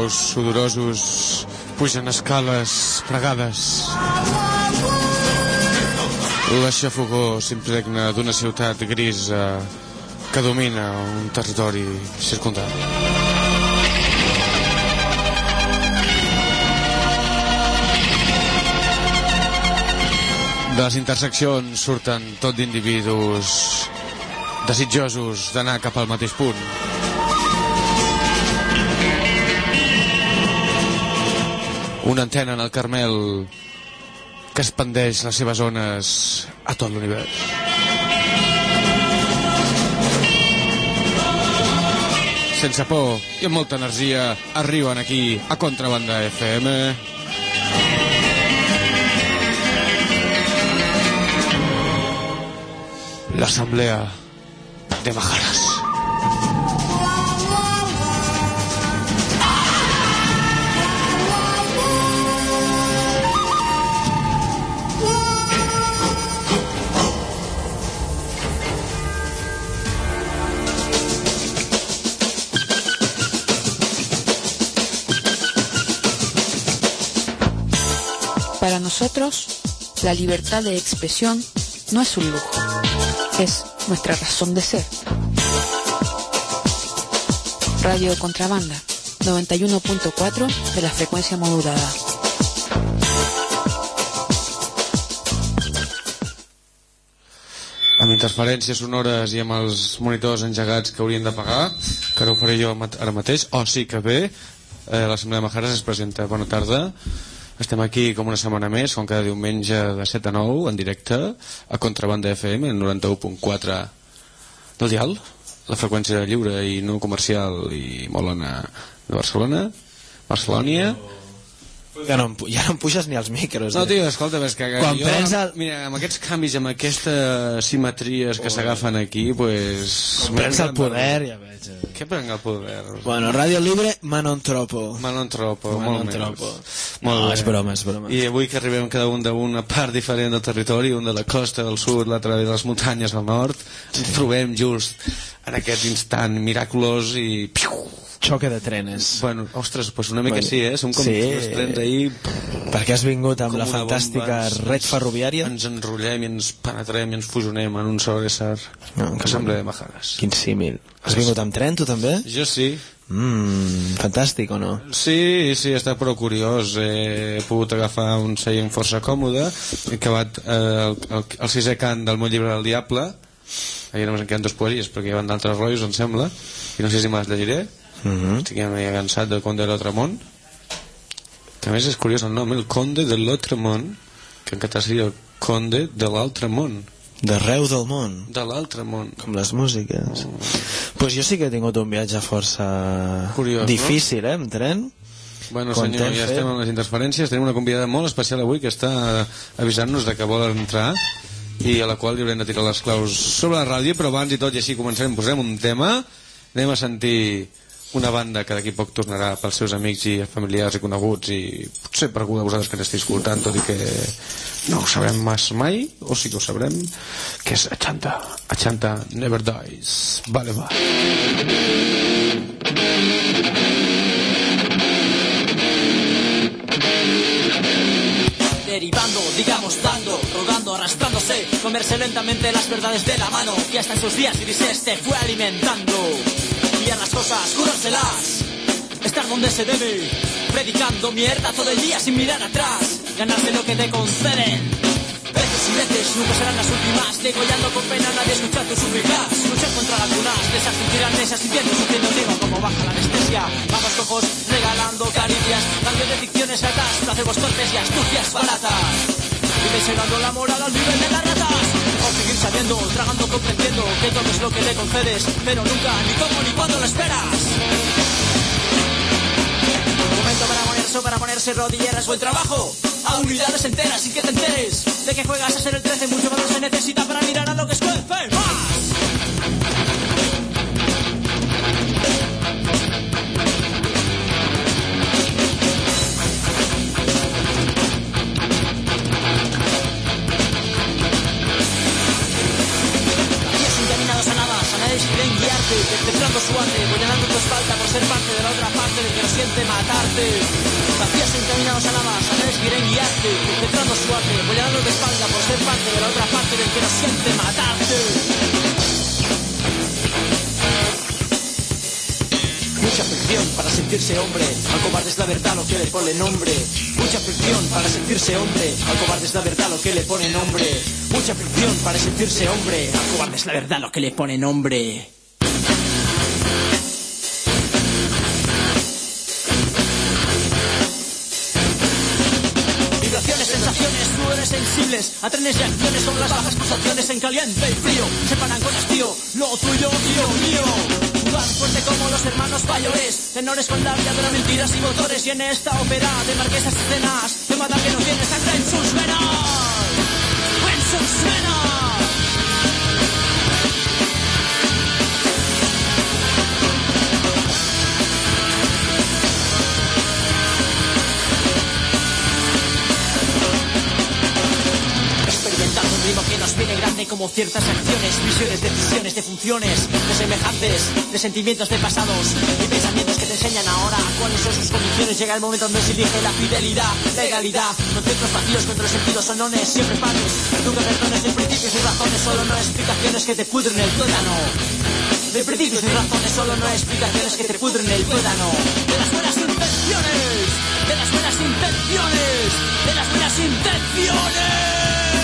peus sudorosos pugen escales pregades. La xafogor s'impregna d'una ciutat grisa que domina un territori circundant. De les interseccions surten tot d'individus desitjosos d'anar cap al mateix punt. Una antena en el Carmel que expandeix les seves ones a tot l'univers. Sense por i amb molta energia arriben aquí a Contrabanda FM. L'Asamblea de Majaras. Para nosotros, la libertad de expresión no es un lujo, es nuestra razón de ser. Radio Contrabanda, 91.4 de la frecuencia modulada. Amb interferències sonores i amb els monitors engegats que haurien de pagar, que ara ho faré jo ara mateix. Oh, sí que bé, l'Assemblea de Majaras es presenta. Bona tarda. Estem aquí com una setmana més, com cada diumenge de 7 a 9, en directe, a Contrabanda FM, en 91.4 del dial, la freqüència lliure i no comercial i molona de Barcelona, Barcelònia. Ja no em puges ni els micros. No, tio, escolta, és que quan jo, mira, amb aquests canvis, amb aquestes simetries que s'agafen aquí, pues... Quan prens el poder, ja veig. Què prenc el poder? Bueno, Radio Libre, Manon Tropo. Manon Tropo, molt Tropo. No, és broma, és broma. I avui que arribem cada un d'una part diferent del territori, un de la costa del sud, l'altre de les muntanyes al nord, ens trobem just en aquest instant miraculós i... Xoque de trenes. Bueno, ostres, pues una mica sí, som com els trens ahir... Perquè has vingut amb la fantàstica red ferroviària. Ens enrotllem i ens penetrem i ens fusionem en un sol ésser. Assemblea de Majaras. Quin símil. Has vingut amb tren, tu també? Jo sí. Fantàstic, o no? Sí, està prou curiós. He pogut agafar un seient força còmode. He acabat el sisè cant del meu llibre del Diable. Ahir només en queden 2 poesies perquè hi ha d'altres rotllos, em sembla, i no sé si me les llegiré. Estic ja meio cansat del Conde de l'Altre Món, que a més és curiós el nom, el Conde de l'Altre Món, que en català seria el Conde de l'Altre Món, d'arreu del món, de l'altre món, com les músiques. Pues jo sí que he tingut un viatge força curiós, difícil, no? En tren. Bueno, senyor, ja estem amb les interferències. Tenim una convidada molt especial avui que està avisant-nos de que vol entrar i a la qual li haurem de tirar les claus sobre la ràdio, però abans i tot, i així començarem, posarem un tema. Anem a sentir una banda que d'aquí poc tornarà pels seus amics i familiars i coneguts i potser per algú de vosaltres que ens estigui escoltant, tot i que no ho sabrem massa mai, o sí que ho sabrem, que és Achanta Never Dies. Vale, va. Derivando, digamos dando, rodando, arrastrándose, comerse lentamente las verdades de la mano, que hasta en sus días grises se fue alimentando. Pillar las cosas, curárselas, estar donde se debe, predicando mierda todo el día sin mirar atrás, ganarse lo que te conceden. Veces y veces nunca serán las últimas, degollando con pena a nadie escuchar tus súplicas, luchar contra lagunas, desastres tiranesas, sintiendo sufriendo digo como baja la anestesia. Vamos cojos regalando caricias, cambio de ficciones altas, placebos torpes y astucias baratas. Vive llegando la moral al nivel de las ratas. O seguir sabiendo, tragando, comprendiendo que todo es lo que le concedes, pero nunca, ni cómo, ni cuándo lo esperas. Momento para ponerse rodilleras, buen trabajo. A unidades enteras sin que te enteres de que juegas a ser el 13, mucho valor se necesita para mirar a lo que escuece más. matarte, perpetrando su arte, apuñalando tu espalda por ser parte de la otra parte del que no siente matarte. Vacíos encaminados a nada, saberes quieren guiarte, perpetrando su arte, apuñalando tu espalda por ser parte de la otra parte del que no siente matarte. Mucha fricción para sentirse hombre, al cobarde es la verdad lo que le pone nombre. Mucha fricción para sentirse hombre, al cobarde es la verdad lo que le pone nombre. Mucha fricción para sentirse hombre, al cobarde es la verdad lo que le pone nombre. Vibraciones, sensaciones, sudores sensibles, a trenes y acciones son las bajas pulsaciones en caliente y frío. Separan con hastío, lo tuyo, mío. Tan fuerte como los hermanos Fallores, tenores con labia de las mentiras y motores. Y en esta ópera de marquesas escenas, de mata que no tiene sangre en sus venas. En sus venas. Experimentando un ritmo que nos viene grande como ciertas acciones, visiones, decisiones de funciones, de semejantes, de sentimientos de pasados y pensamientos que te enseñan ahora cuáles son sus condiciones. Llega el momento donde se elige la fidelidad, legalidad, conceptos vacíos contra los sentidos sonones, siempre pares, nunca perdones de principios y razones, solo no explicaciones que te pudren el tuétano. De principios y razones, solo no explicaciones que te pudren el tuétano. De las buenas intenciones, de las buenas intenciones, de las buenas intenciones.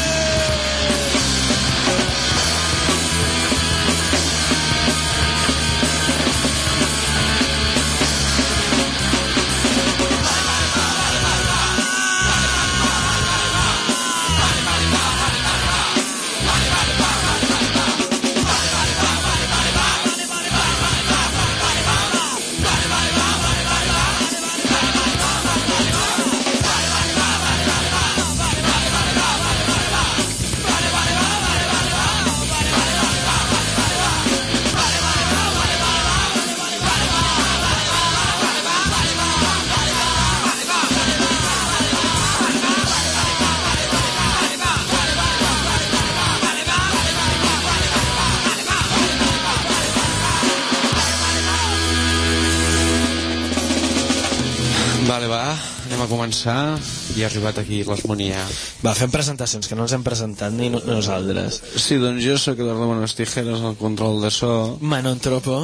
Anem a començar i ha arribat aquí l'Harmonia. Va, fem presentacions, que no ens hem presentat ni nosaltres. Sí, doncs jo soc Eduardo Manos Tijeras, el control de so. Manon Tropo.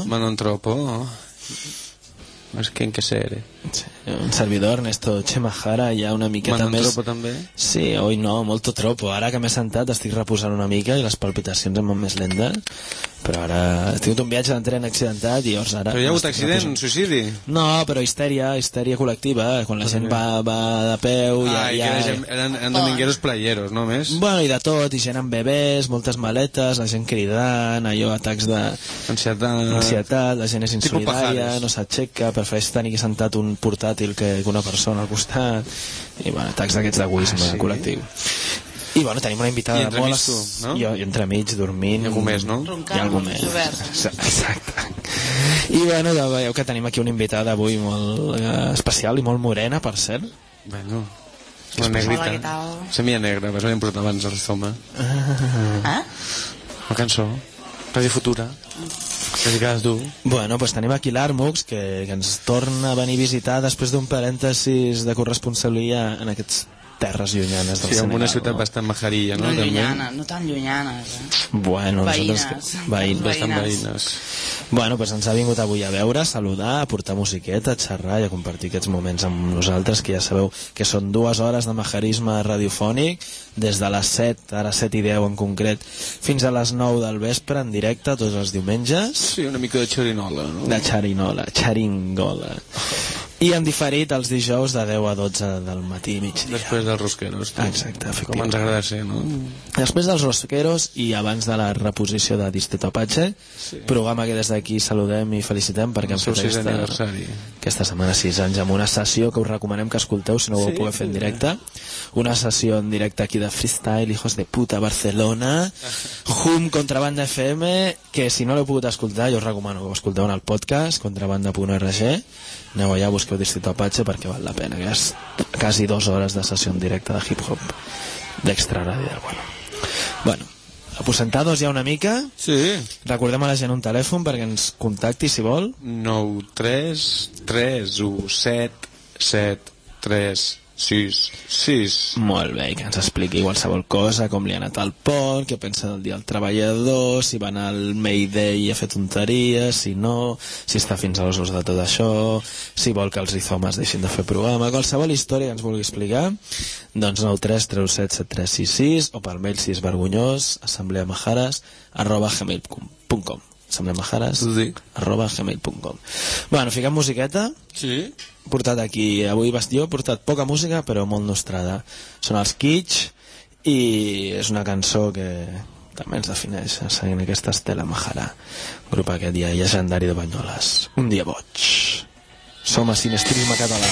Más que en que ser, Sí, un servidor, Ernesto Chemajara, ja una miqueta Manon més... Tropo també? Sí, oi no, molto tropo. Ara que m'he sentat estic reposant una mica i les palpitacions em van més lentes, però ara he tingut un viatge d'entren accidentat i llavors ara... Però hi ha hagut accident, suïcidi? No, però histèria col·lectiva, quan la gent va de peu... I eren domingueros playeros, no més? Bueno, i de tot, i gent amb bebès, moltes maletes, la gent cridant, allò, atacs d'ansietat, la gent és insolidària, no s'aixeca, prefereix tenir sentat un portàtil que una persona al costat, i bueno, atacs d'aquests d'egoisme col·lectiu. I bueno, tenim una invitada molt... I tu, no? Jo entremig, dormint... Hi ha algú més, no? Hi ha algú més. Exacte. I bueno, ja veieu que tenim aquí una invitada avui molt especial i molt morena, per cert. Bueno, és una negrita. Hola, què tal? Semilla negra, vas haver portat abans el Rizoma. La cançó, Radio Futura. Dedicada a tu. Bueno, pues tenim aquí l'Armux, que ens torna a venir a visitar després d'un parèntesis de corresponsalia en aquests terres llunyanes del Senegal. Sí, en una ciutat bastant majarilla, no? No llunyanes, no tan llunyanes, Bueno, veïnes. Bastant veïnes. Bueno, pues ens ha vingut avui a veure, a saludar, a portar musiqueta, a xerrar i a compartir aquests moments amb nosaltres, que ja sabeu que són 2 hores de majarisme radiofònic, des de les 7, ara 7 i 10 en concret, fins a les 9 del vespre, en directe, tots els diumenges. Sí, una mica de xerinola, no? De xeringola. I en diferit els dijous de 10 a 12 del matí i migdia. Després dels rosqueros. Exacte, efectivament. Com ens agrada ser, no? Després dels rosqueros i abans de la reposició de Distrito Apache, programa que des d'aquí saludem i felicitem perquè han fet aquesta setmana 6 anys amb una sessió que us recomanem que escolteu si no ho podeu fer en directe. Una sessió en directe aquí de freestyle, hijos de puta, Barcelona, Hum, Contrabanda FM, que si no l'heu pogut escoltar jo us recomano que ho escolteu en el podcast contrabanda.org. Aneu allà, busqueu Distrito Apache perquè val la pena, que és quasi 2 hores de sessió en directe de hip-hop d'extra radial. Bueno, aposentados ja una mica. Sí. Recordem a la gent un telèfon perquè ens contacti si vol. 9331736. Molt bé, que ens expliqui qualsevol cosa, com li ha anat al pont, què pensa del dia del treballador, si va anar al Mayday a fer tonteries, si no, si està fins als ous de tot això, si vol que els rizomes deixin de fer programa, qualsevol història que ens vulgui explicar, doncs 933177366 o per mail si és vergonyós, assembleamajares@gmail.com assembleamajares@gmail.com. Bueno, fiquem musiqueta. Sí. Portat aquí, avui jo he portat poca música però molt nostrada. Són els Kitsch i és una cançó que també ens defineix seguint aquesta Estela Majara, grup aquest dia llegendari de Banyoles. Un dia boig. Som a Sinestrisme Català.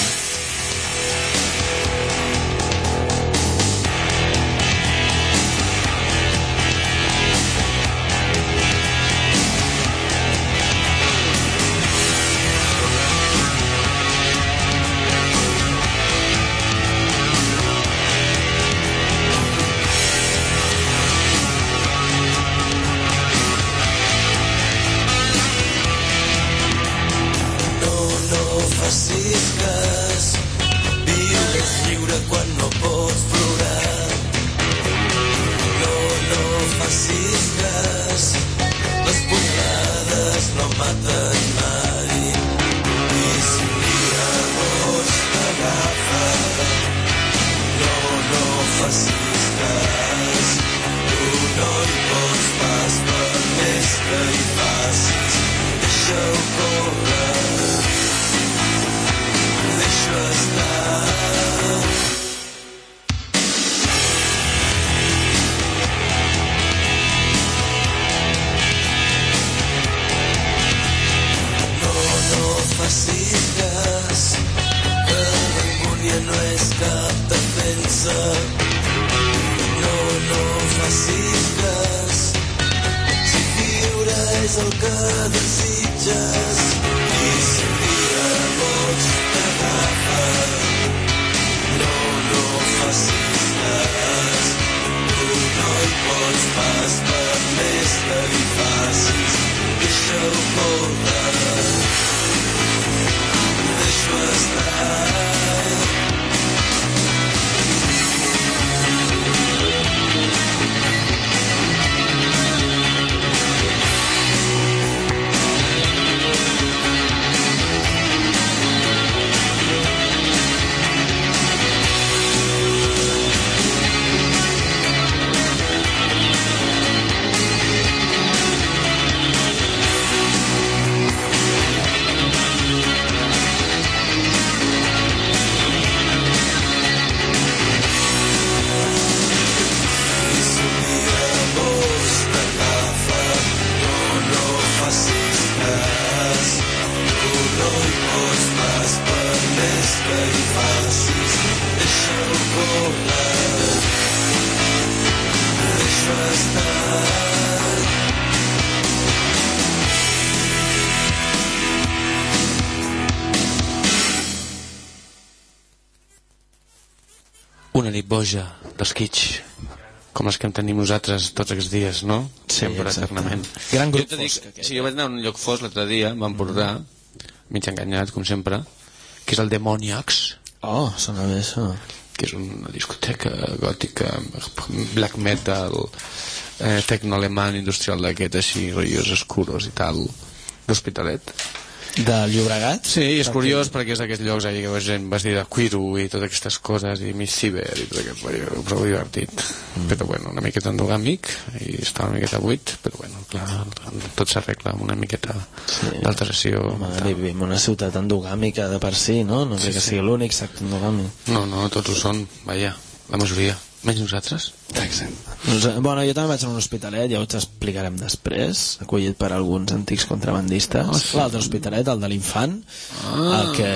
Una nit boja dels Kitsch, com les que en tenim nosaltres tots aquests dies, no? Sí, sempre, exacte. eternament. Gran grup fosc. Sí, jo vaig anar a un lloc fosc l'altre dia, em van portar, mig enganyat, com sempre, que és el Demoniacs. Oh, sona bé això. Que és una discoteca gòtica, black metal, tecno-alemany, industrial d'aquest, així, rotllos oscuros i tal, d'Hospitalet. Del Llobregat? Sí, i és curiós perquè és d'aquests llocs allà que veus gent vestida de cuiro i totes aquestes coses i mig ciber i tot aquest rotllo, prou divertit. Però bueno, una miqueta endogàmic i està una miqueta buit, però bueno, clar, tot s'arregla amb una miqueta d'alteració. Vivim en una ciutat endogàmica de per si, no? No crec que sigui l'únic sector endogàmic. No, tots ho són, vaja, la majoria. Menys nosaltres? Exacte. Bueno, jo també vaig a un hospitalet, ja ho t'explicarem després, acollit per alguns antics contrabandistes. L'altre hospitalet, el de l'Infant, el que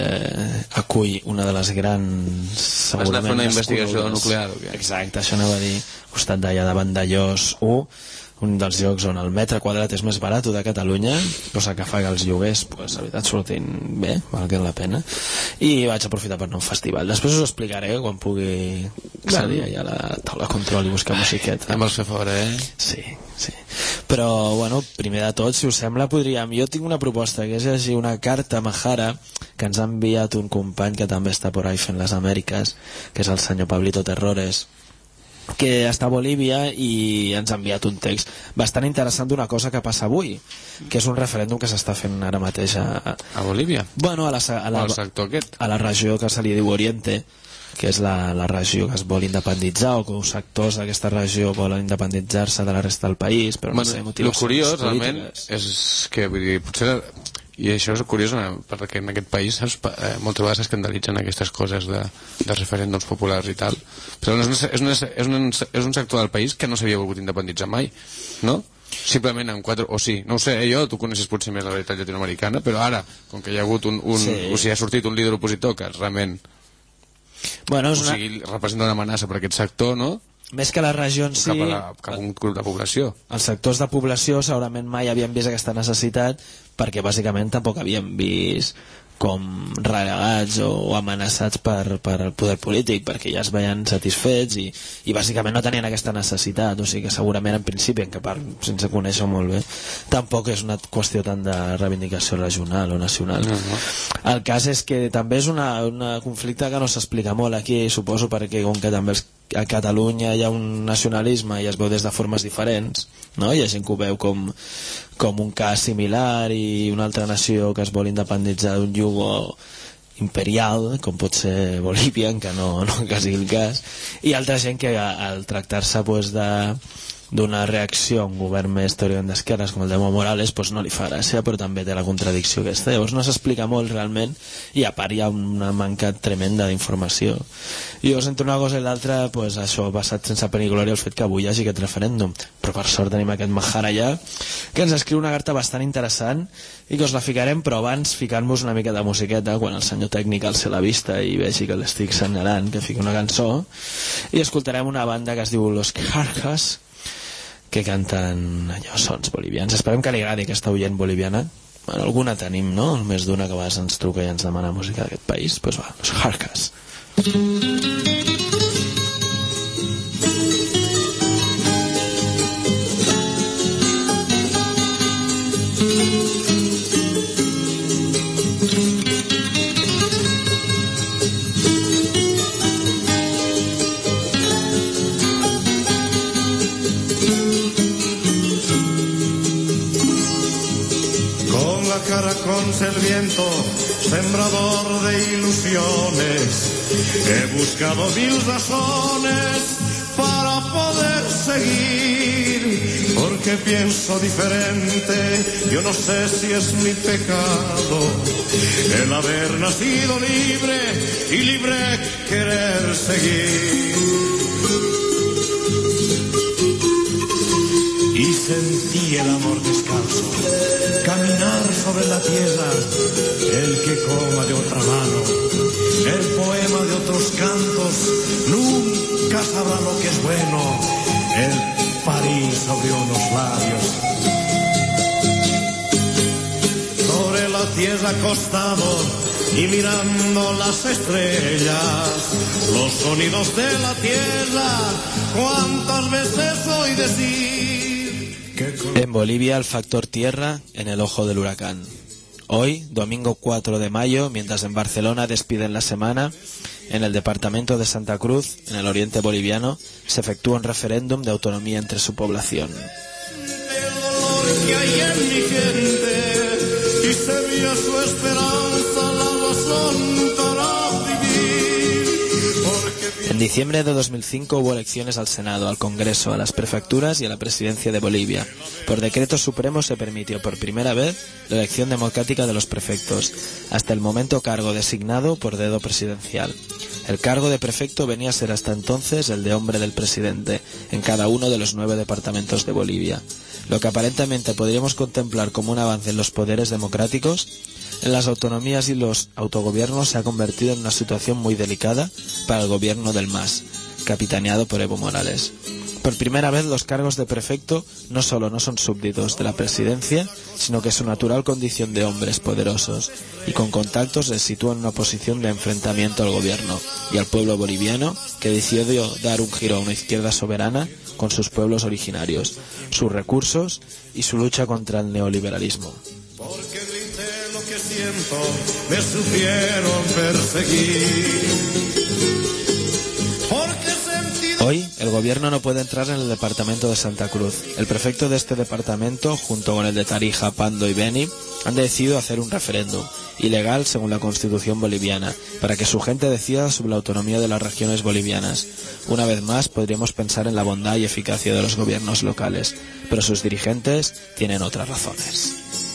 acull una de les grans... Vas anar a fer una investigació nuclear o què? Exacte, això anava a dir, costat d'allà de Vandellós 1, un dels llocs on el metre quadrat és més barat de Catalunya, cosa que fa que els lloguers pues, la veritat surtin bé, valguen la pena, i vaig aprofitar per anar a un festival. Després us ho explicaré quan pugui salir allà a la taula de control i buscar musiqueta. Ja me'ls fer fora, Sí. Però, bueno, primer de tot, si us sembla, podríem... Jo tinc una proposta, que és llegir una carta a Mahara que ens ha enviat un company que també està por ahí fent les Amèriques, que és el senyor Pablito Terrores, que està a Bolívia i ens ha enviat un text bastant interessant d'una cosa que passa avui, que és un referèndum que s'està fent ara mateix a Bolívia? Bueno, al sector aquest, a la regió que se li diu Oriente, que és la regió que es vol independitzar, o que els sectors d'aquesta regió volen independitzar-se de la resta del país, però no sé, motivacions polítiques. El curiós realment és que, vull dir, potser... I això és curiós perquè en aquest país moltes vegades s'escandalitzen aquestes coses de referèndums populars i tal, però és un sector del país que no s'havia volgut independitzar mai, no? Simplement en 4, o sí, no ho sé, tu coneixes potser més la veritat llatinoamericana, però ara, com que hi ha hagut o sigui, ha sortit un líder opositor que realment representa una amenaça per aquest sector, no? Més que la regió en si, cap a un grup de població. Els sectors de població segurament mai havien vist aquesta necessitat, perquè bàsicament tampoc havien vist com relegats o amenaçats per el poder polític, perquè ja es veien satisfets i bàsicament no tenien aquesta necessitat. O sigui que segurament en principi, en part sense conèixer molt bé, tampoc és una qüestió tant de reivindicació regional o nacional. El cas és que també és un conflicte que no s'explica molt aquí, suposo, perquè com que també a Catalunya hi ha un nacionalisme i es veu des de formes diferents, no? Hi ha gent que ho veu com un cas similar i una altra nació que es vol independitzar d'un yugo imperial, com pot ser Bolívia, que no que sigui el cas, i altra gent que al tractar-se pues, d'una reacció a un govern més teòricament d'esquerres com el d'Evo Morales pues no li fa gràcia, però també té la contradicció aquesta. Llavors no s'explica molt realment i a part hi ha una manca tremenda d'informació. I llavors entre una cosa i l'altra pues, això ha passat sense pena i glòria el fet que avui hi hagi aquest referèndum, però per sort tenim aquest Mahara allà que ens escriu una carta bastant interessant i que us la ficarem, però abans ficant-vos una mica de musiqueta quan el senyor tècnic alça la vista i vegi que l'estic senyalant que fica una cançó, i escoltarem una banda que es diu Los Carcas, que canten allò, sons bolivians. Esperem que li agradi aquesta oient boliviana. Bueno, alguna tenim, no? Més d'una que a vegades ens truca i ens demana música d'aquest país. Doncs va, Los Carcas. Con el viento, sembrador de ilusiones, he buscado mil razones para poder seguir, porque pienso diferente, yo no sé si es mi pecado, el haber nacido libre y libre querer seguir. Y sentí el amor descalzo, caminar sobre la tierra, el que coma de otra mano, el poema de otros cantos, nunca sabrá lo que es bueno, el París abrió unos labios. Sobre la tierra acostado y mirando las estrellas, los sonidos de la tierra, cuántas veces oí decir. En Bolivia el factor tierra en el ojo del huracán. Hoy, domingo 4 de mayo, mientras en Barcelona despiden la semana, en el departamento de Santa Cruz, en el oriente boliviano, se efectúa un referéndum de autonomía entre su población. El dolor que hay en mi gente y se veía su esperanza, la razón para vivir. En diciembre de 2005 hubo elecciones al Senado, al Congreso, a las prefecturas y a la presidencia de Bolivia. Por decreto supremo se permitió por primera vez la elección democrática de los prefectos, hasta el momento cargo designado por dedo presidencial. El cargo de prefecto venía a ser hasta entonces el de hombre del presidente, en cada uno de los 9 departamentos de Bolivia. Lo que aparentemente podríamos contemplar como un avance en los poderes democráticos, en las autonomías y los autogobiernos se ha convertido en una situación muy delicada para el gobierno del MAS, capitaneado por Evo Morales. Por primera vez los cargos de prefecto no solo no son súbditos de la presidencia, sino que su natural condición de hombres poderosos y con contactos les sitúa en una posición de enfrentamiento al gobierno y al pueblo boliviano, que decidió dar un giro a una izquierda soberana con sus pueblos originarios, sus recursos y su lucha contra el neoliberalismo. Porque grité lo que siento, me supieron perseguir. Hoy, el gobierno no puede entrar en el departamento de Santa Cruz. El prefecto de este departamento, junto con el de Tarija, Pando y Beni, han decidido hacer un referéndum, ilegal según la Constitución boliviana, para que su gente decida sobre la autonomía de las regiones bolivianas. Una vez más, podríamos pensar en la bondad y eficacia de los gobiernos locales, pero sus dirigentes tienen otras razones.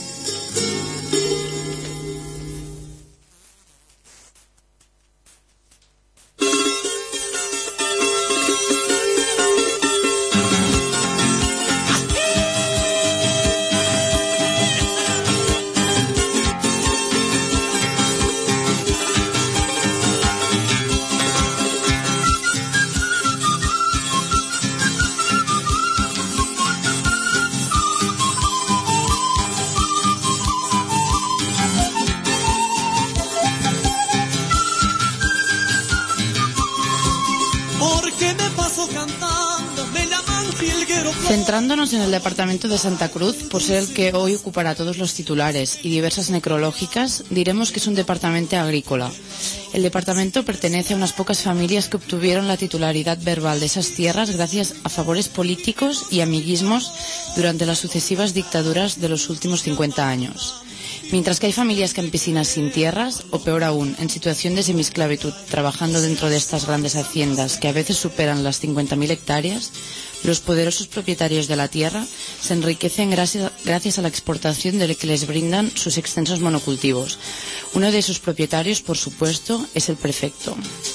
Centrándonos en el departamento de Santa Cruz, por ser el que hoy ocupará todos los titulares y diversas necrológicas, diremos que es un departamento agrícola. El departamento pertenece a unas pocas familias que obtuvieron la titularidad verbal de esas tierras gracias a favores políticos y amiguismos durante las sucesivas dictaduras de los últimos 50 años. Mientras que hay familias campesinas sin tierras, o peor aún, en situación de semiesclavitud, trabajando dentro de estas grandes haciendas que a veces superan las 50.000 hectáreas, los poderosos propietarios de la tierra se enriquecen gracias a la exportación de lo que les brindan sus extensos monocultivos. Uno de esos propietarios, por supuesto, es el prefecto.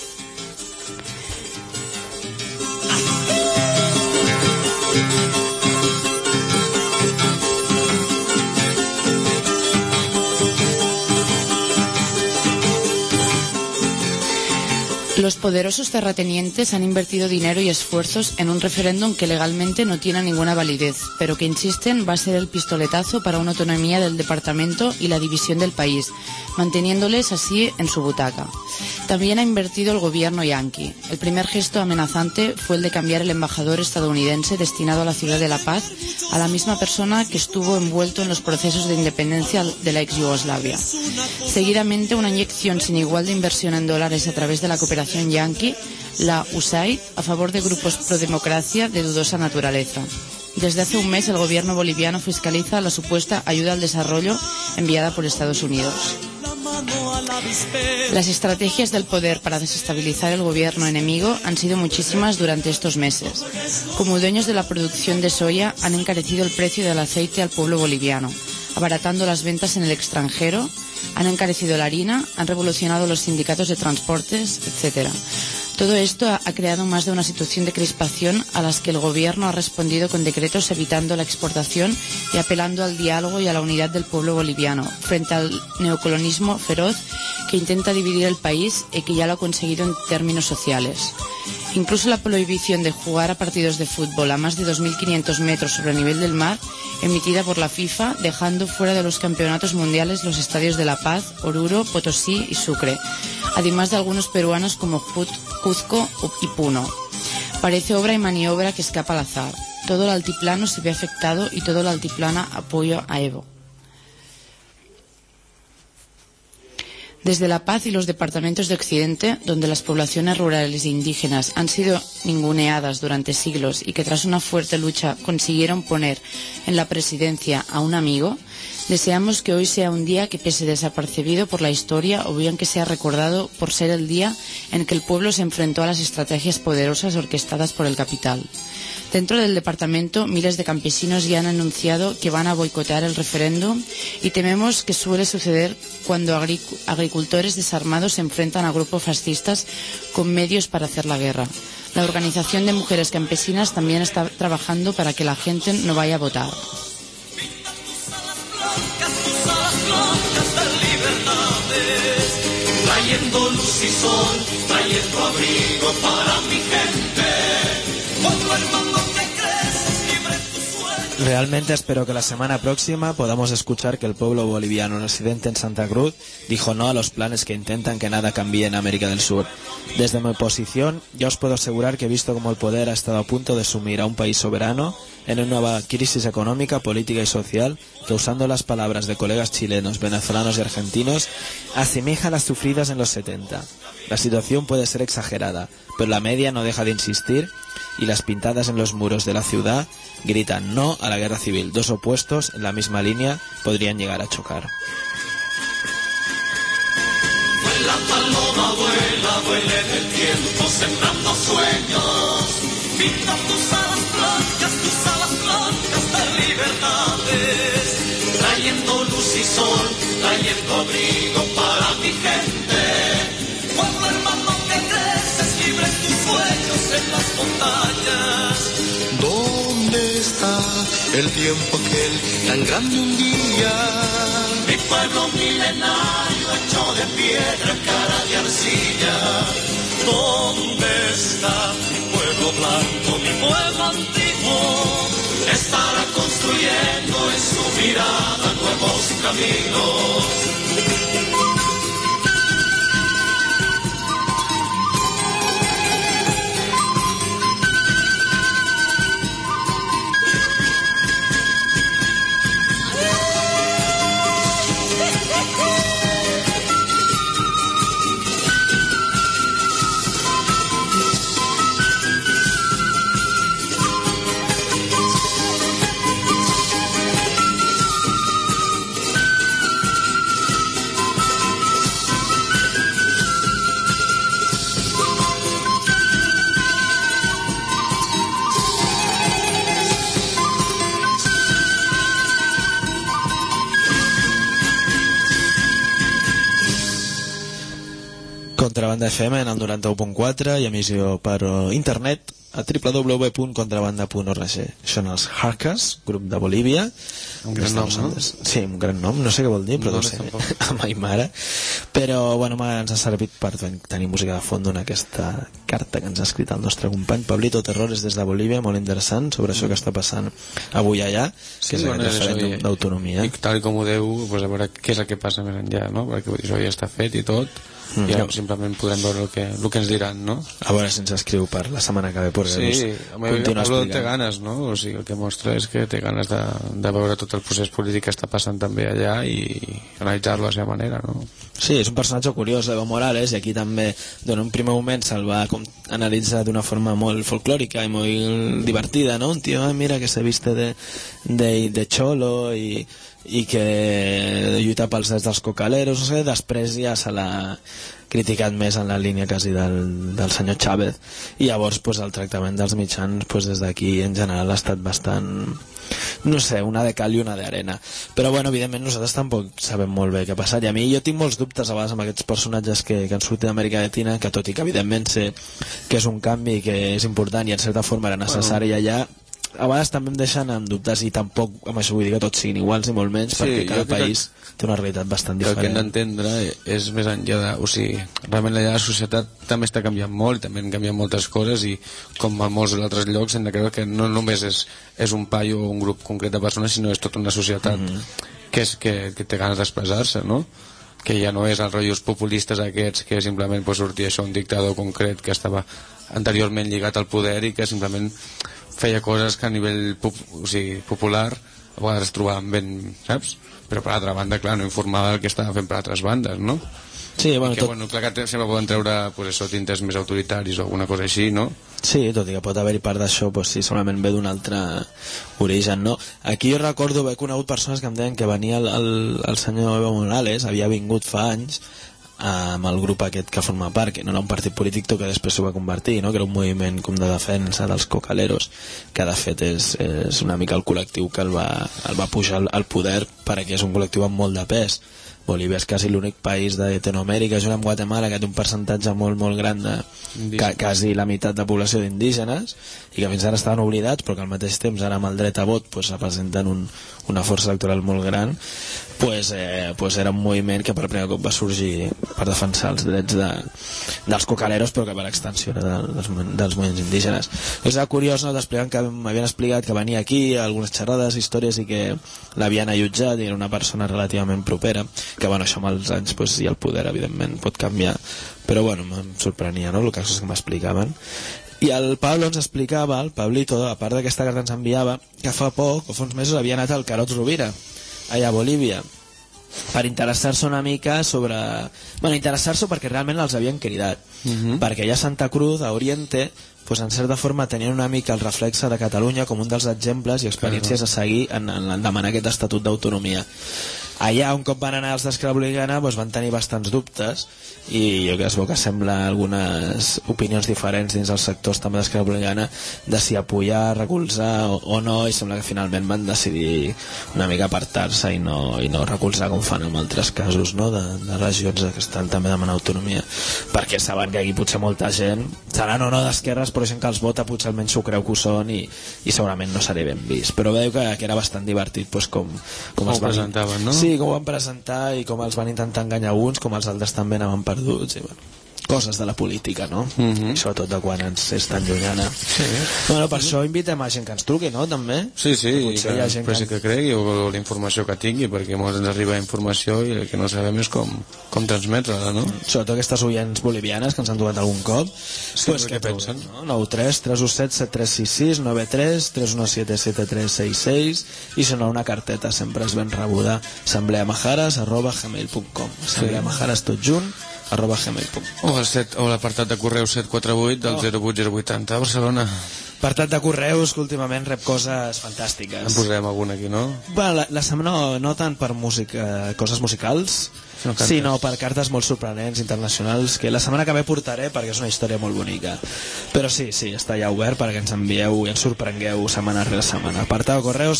Los poderosos terratenientes han invertido dinero y esfuerzos en un referéndum que legalmente no tiene ninguna validez, pero que insisten va a ser el pistoletazo para una autonomía del departamento y la división del país, manteniéndoles así en su butaca. También ha invertido el gobierno yanqui. El primer gesto amenazante fue el de cambiar el embajador estadounidense destinado a la ciudad de La Paz a la misma persona que estuvo envuelto en los procesos de independencia de la ex Yugoslavia. Seguidamente, una inyección sin igual de inversión en dólares a través de la cooperación yanqui, la USAID, a favor de grupos pro-democracia de dudosa naturaleza. Desde hace un mes, el gobierno boliviano fiscaliza la supuesta ayuda al desarrollo enviada por Estados Unidos. Las estrategias del poder para desestabilizar el gobierno enemigo han sido muchísimas durante estos meses. Como dueños de la producción de soya, han encarecido el precio del aceite al pueblo boliviano, abaratando las ventas en el extranjero, han encarecido la harina, han revolucionado los sindicatos de transportes, etc. Todo esto ha creado más de una situación de crispación a las que el gobierno ha respondido con decretos evitando la exportación y apelando al diálogo y a la unidad del pueblo boliviano frente al neocolonismo feroz que intenta dividir el país y que ya lo ha conseguido en términos sociales. Incluso la prohibición de jugar a partidos de fútbol a más de 2.500 metros sobre el nivel del mar, emitida por la FIFA, dejando fuera de los campeonatos mundiales los estadios de La Paz, Oruro, Potosí y Sucre, además de algunos peruanos como Cuzco y Puno. Parece obra y maniobra que escapa al azar. Todo el altiplano se ve afectado y todo el altiplano apoya a Evo. Desde La Paz y los departamentos de Occidente, donde las poblaciones rurales e indígenas han sido ninguneadas durante siglos y que tras una fuerte lucha consiguieron poner en la presidencia a un amigo, deseamos que hoy sea un día que pese desapercibido por la historia o bien que sea recordado por ser el día en que el pueblo se enfrentó a las estrategias poderosas orquestadas por el capital. Dentro del departamento, miles de campesinos ya han anunciado que van a boicotear el referéndum y tememos que suele suceder cuando agricultores desarmados se enfrentan a grupos fascistas con medios para hacer la guerra. La Organización de Mujeres Campesinas también está trabajando para que la gente no vaya a votar. Trayendo luz y sol, trayendo abrigo para mi gente. Otro hermano Realmente espero que la semana próxima podamos escuchar que el pueblo boliviano residente en Santa Cruz dijo no a los planes que intentan que nada cambie en América del Sur. Desde mi posición, yo os puedo asegurar que he visto cómo el poder ha estado a punto de sumir a un país soberano en una nueva crisis económica, política y social que, usando las palabras de colegas chilenos, venezolanos y argentinos, asemeja a las sufridas en los 70. La situación puede ser exagerada, pero la media no deja de insistir y las pintadas en los muros de la ciudad gritan no a la guerra civil. Dos opuestos en la misma línea podrían llegar a chocar. Vuela paloma, vuela, vuela en el tiempo, sembrando sueños. Pinta tus alas blancas de libertades, trayendo luz y sol, trayendo abrigo para mi gente. Pueblo hermano que creces, libre en tus sueños en las montañas. ¿Dónde está el tiempo aquel tan grande un día? Mi pueblo milenario hecho de piedra, cara de arcilla. ¿Dónde está mi pueblo blanco, mi pueblo antiguo? Estará construyendo en su mirada nuevos caminos. Contrabanda FM en el 91.4 i emissió per internet a www.contrabanda.org. Són els Harkas, grup de Bolívia. Un gran nom, no? Sí, un gran nom, no sé què vol dir, però no sé, a Aymara. Però, bueno, ens ha servit per tenir música de fons en aquesta carta que ens ha escrit el nostre company Pablito Terrores des de Bolívia, molt interessant, sobre això que està passant avui allà, que és el referèndum d'autonomia. I tal com ho deu, pues, a veure què és el que passa més enllà, no? Perquè això ja està fet i tot, i ara simplement podrem veure el que ens diran, no? A veure si ens escriu per la setmana que ve, perquè sí, Pablo té ganes, no? O sigui, el que mostra és que té ganes de veure tot el procés polític que està passant també allà i analitzar-lo a la seva manera, no? Sí, és un personatge curiós, Evo Morales, i aquí també, en un primer moment se'l va analitzar d'una forma molt folclòrica i molt divertida, no? Un tio, mira, que se viste de cholo i que lluita pels drets dels cocaleros, no sé, després ja se l'ha criticat més en la línia quasi del senyor Chávez, i llavors pues, el tractament dels mitjans pues, des d'aquí en general ha estat bastant, no sé, una de cal i una d'arena, però bueno, evidentment nosaltres tampoc sabem molt bé què ha passat, i a mi jo tinc molts dubtes a vegades amb aquests personatges que han sortit d'Amèrica Llatina, que tot i que evidentment sé que és un canvi que és important i en certa forma era necessari allà, a vegades també em deixen amb dubtes, i tampoc amb això vull dir que tots siguin iguals ni molt menys, perquè cada país té una realitat bastant diferent. El que hem d'entendre és més enllà de... O sigui, realment la societat també està canviant molt, també han canviat moltes coses, i com a molts altres llocs hem de creure que no només és un paio o un grup concret de persones, sinó és tota una societat que té ganes d'expressar-se, no? Que ja no és els rotllos populistes aquests que simplement pues, sortia això un dictador concret que estava anteriorment lligat al poder i que simplement feia coses que a nivell popular a vegades trobaven ben, saps? Però per altra banda, clar, no informava del que estava fent per altres bandes, no? Sí, bueno, bueno, clar que sempre poden treure pues, això, tintes més autoritaris o alguna cosa així, no? Sí, tot i que pot haver-hi part d'això, pues, sí, solament ve d'un altre origen, no? Aquí jo recordo haver conegut persones que em deien que venia el senyor Evo Morales, havia vingut fa anys amb el grup aquest que forma part, que no era un partit polític que després s'ho va convertir, no? Que era un moviment com de defensa dels cocaleros, que de fet és una mica el col·lectiu que el va pujar al poder, perquè és un col·lectiu amb molt de pes. Bolívia és quasi l'únic país de Latinoamèrica, junt amb Guatemala, que té un percentatge molt molt gran de quasi la meitat de població d'indígenes, i que fins ara estaven oblidats, però que al mateix temps ara amb el dret a vot pues, representen una força electoral molt gran. pues era un moviment que per primer cop va sorgir per defensar els drets dels cocaleros, però que per extensió era dels moviments indígenes. És curiós, no? T'expliquen que m'havien explicat que venia aquí algunes xerrades, històries, i que l'havien allotjat i era una persona relativament propera, que bueno, això amb els anys pues, i el poder evidentment pot canviar, però bueno, em sorprenia, no?, el que m'explicaven. I el Pablo ens explicava, el Pablito, a part d'aquesta carta ens enviava, que fa poc, o fa uns mesos, havia anat al Carod Rovira, allà a Bolívia, per interessar-se una mica sobre... Bueno, interessar-se perquè realment els havien cridat, perquè allà a Santa Cruz, a Oriente, pues, en certa forma tenien una mica el reflexe de Catalunya com un dels exemples i experiències a seguir en demanar aquest estatut d'autonomia. Allà, un cop van anar els d'Esquerra Republicana, doncs van tenir bastants dubtes, i jo que es veu que sembla algunes opinions diferents dins els sectors també d'Esquerra Republicana de si apoyar, recolzar o no, i sembla que finalment van decidir una mica apartar-se i no recolzar com fan en altres casos, no?, de regions que estan també demanant autonomia, perquè saben que aquí potser molta gent seran o no d'esquerres, però gent que els vota potser almenys s'ho creu que ho són i segurament no seré ben vist, però veieu que era bastant divertit pues, com els presentaven, no? Sí, com ho van presentar i com els van intentar enganyar uns, com els altres també anaven perduts, i bueno, coses de la política, no? I sobretot de quan ens és tan llunyana. Sí. Bueno, per això invitem a gent que ens truqui, no?, també. Sí, que cregui o la informació que tingui, perquè molts ens arriba informació i el que no sabem és com transmetre-la, no? Sobretot aquestes oients bolivianes que ens han trobat algun cop. Sí, pues què pensen? No? 93 317 7366 93 317 7366 i si no, una carteta sempre és ben rebuda, assembleamajares@gmail.com assembleamajares tot junt @gmail.com o l'apartat de correu 748 del 08080 a Barcelona. Apartat de correus que últimament rep coses fantàstiques. En posarem alguna aquí, no? Bueno, la setmana no tant per música, coses musicals, sinó per cartes molt sorprenents internacionals que la setmana que ve portaré perquè és una història molt bonica, però sí, està ja obert perquè ens envieu i ens sorprengueu setmana rere setmana. Apartat de correus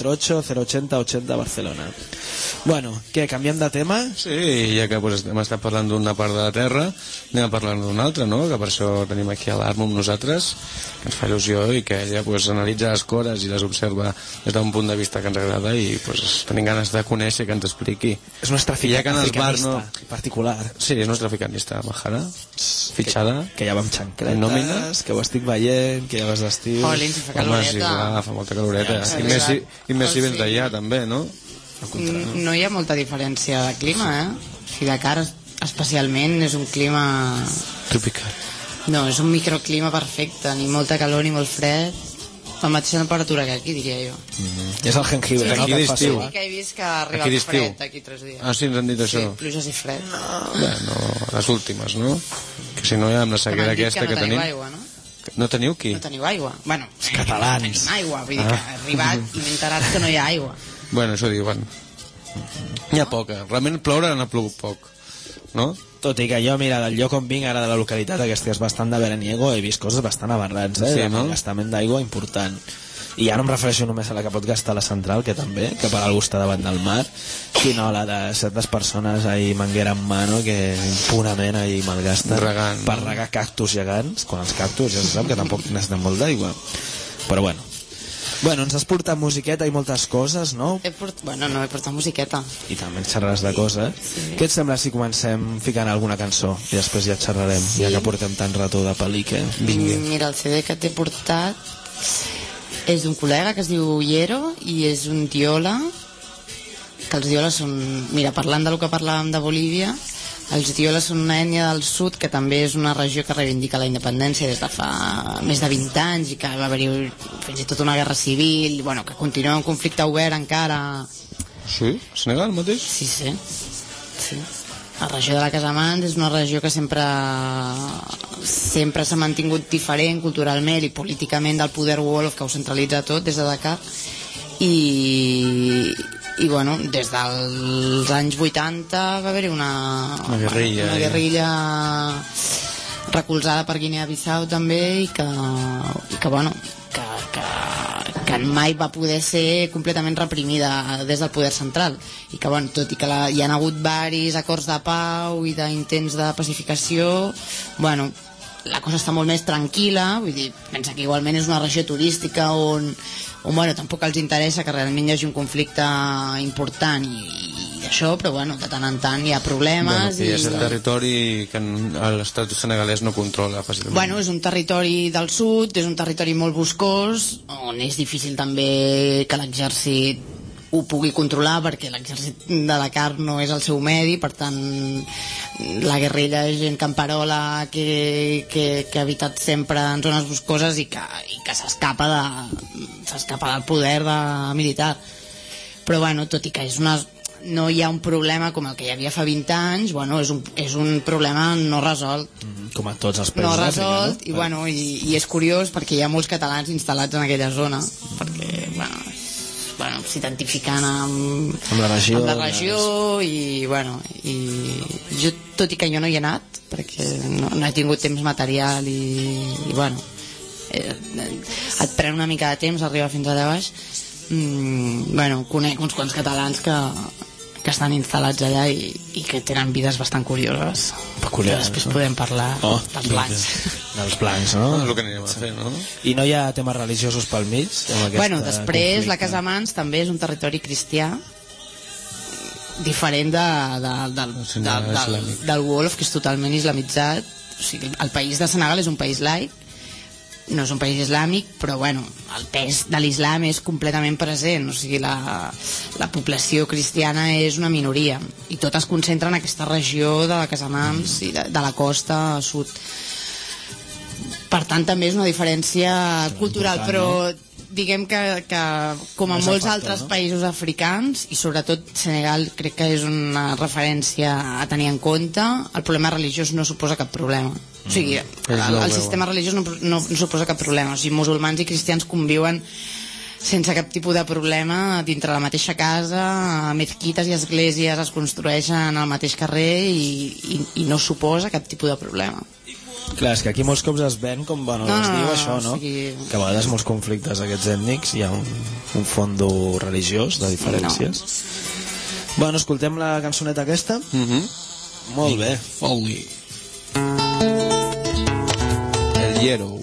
748-080-80 Barcelona. Bueno, què, canviem de tema? Sí, ja que pues, hem estat parlant d'una part de la Terra, anem a parlar d'una altra, no? Que per això tenim aquí a l'Armo amb nosaltres, que ens fa il·lusió i que ella pues, analitza les cores i les observa des d'un punt de vista que ens agrada i pues, tenim ganes de conèixer, que ens expliqui. És un traficanista particular. Sí, és un traficanista, Majara, fitxada. Que ja va amb xancletes, que ho estic veient, que ja vas d'estiu. Jolín, si fa caloreta. Sí, clar, fa molta caloreta. I més si vens d'allà, també, no? No hi ha molta diferència de clima, Si de cara especialment és un clima... tropical. No, és un microclima perfecte, ni molta calor ni molt fred, la mateixa temperatura que aquí, diria jo. És el jengibre, no? Aquí d'estiu. Sí, que he vist que ha arribat el fred aquí 3 dies. Ah, sí, ens han dit això? Sí, pluges i fred. Bueno, les últimes, no? Que si no hi ha amb la sequera aquesta que tenim... Aigua, no? No teniu qui? No teniu aigua. Bueno, els catalans. Tenim aigua, vull dir que ha arribat i m'he enterat que no hi ha aigua. Bueno, això diuen. N'hi ha poca. Realment ploure n'ha plogut poc, no? Tot i que jo, mira, del lloc on vinc ara de la localitat aquesta és bastant de veraniego, he vist coses bastant aberrants, sí, no? De gastament d'aigua important. I ja no em refereixo només a la que pot gastar la central, que també, que per algú està davant del mar, sinó a la de certes persones ahí manguera en mano que impunament ahí malgasten regant, per regar cactus gegants, quan els cactus ja se sap que tampoc necessiten molt d'aigua. Però bueno, ens has portat musiqueta i moltes coses, no? No, he portat musiqueta. I també ens xerraràs de coses. Sí. Què et sembla si comencem ficant alguna cançó i després ja xerrarem, ja que portem tant rato de pel·li que vingui? Mira, el CD que t'he portat és d'un col·lega que es diu Hiero i és un diola, que els dioles són... Mira, parlant del que parlàvem de Bolívia, els dioles són una ètnia del sud que també és una regió que reivindica la independència des de fa més de 20 anys i que va haver-hi fins i tot una guerra civil, bueno, que continua un conflicte obert encara. Sí? Senegal mateix? Sí. La regió de la Casamance és una regió que sempre s'ha mantingut diferent culturalment i políticament del poder Wolof, que ho centralitza tot des de Dakar, i bueno, des dels anys 80 va haver-hi una guerrilla recolzada per Guinea-Bissau també i que mai va poder ser completament reprimida des del poder central i que, bueno, tot i que hi ha hagut varis acords de pau i d'intents de pacificació, bueno, la cosa està molt més tranquil·la, vull dir, pensa que igualment és una regió turística on bueno, tampoc els interessa que realment hi hagi un conflicte important i això, però bueno, de tant en tant hi ha problemes. Bueno, és el territori que l'estat senegalès no controla fàcilment. Bueno, és un territori del sud, és un territori molt boscós, on és difícil també que l'exèrcit ho pugui controlar, perquè l'exèrcit de Dakar no és el seu medi, per tant la guerrilla és gent camperola que ha habitat sempre en zones boscoses i que s'escapa del poder militar. Però bueno, tot i que no hi ha un problema com el que hi havia fa 20 anys, bueno, és un problema no resolt. Com a tots els països no d'Àfrica, resolt, no? I, bueno, i és curiós perquè hi ha molts catalans instal·lats en aquella zona, perquè s'identifiquen amb la regió, i bueno, i jo, tot i que jo no hi he anat perquè no he tingut temps material i bueno, et pren una mica de temps arribar fins allà baix. Bueno, conec uns quants catalans que estan instal·lats allà i que tenen vides bastant curioses, peculiars, després podem parlar dels blancs, no? És el que anirem a fer, no? I no hi ha temes religiosos pel mig? Bueno, després la Casamance també és un territori cristià diferent del Wolof, que és totalment islamitzat. O sigui, el país de Senegal és un país laic, no és un país islàmic, però bueno, el pes de l'islam és completament present, o sigui, la població cristiana és una minoria i tot es concentra en aquesta regió de la Casamance i de la costa sud. Per tant, també és una diferència cultural, però diguem que com en molts altres països africans, i sobretot Senegal crec que és una referència a tenir en compte, el problema religiós no suposa cap problema. O sigui, el sistema religiós no suposa cap problema. O sigui, musulmans i cristians conviuen sense cap tipus de problema dintre la mateixa casa, mezquites i esglésies es construeixen al mateix carrer i no suposa cap tipus de problema. Clar, és que aquí molts cops es ven com, bueno, es diu això, no? Que a vegades molts conflictes aquests ètnics hi ha un fondo religiós de diferències. Bueno, escoltem la cançoneta aquesta? Molt bé. Folly. El Hierro.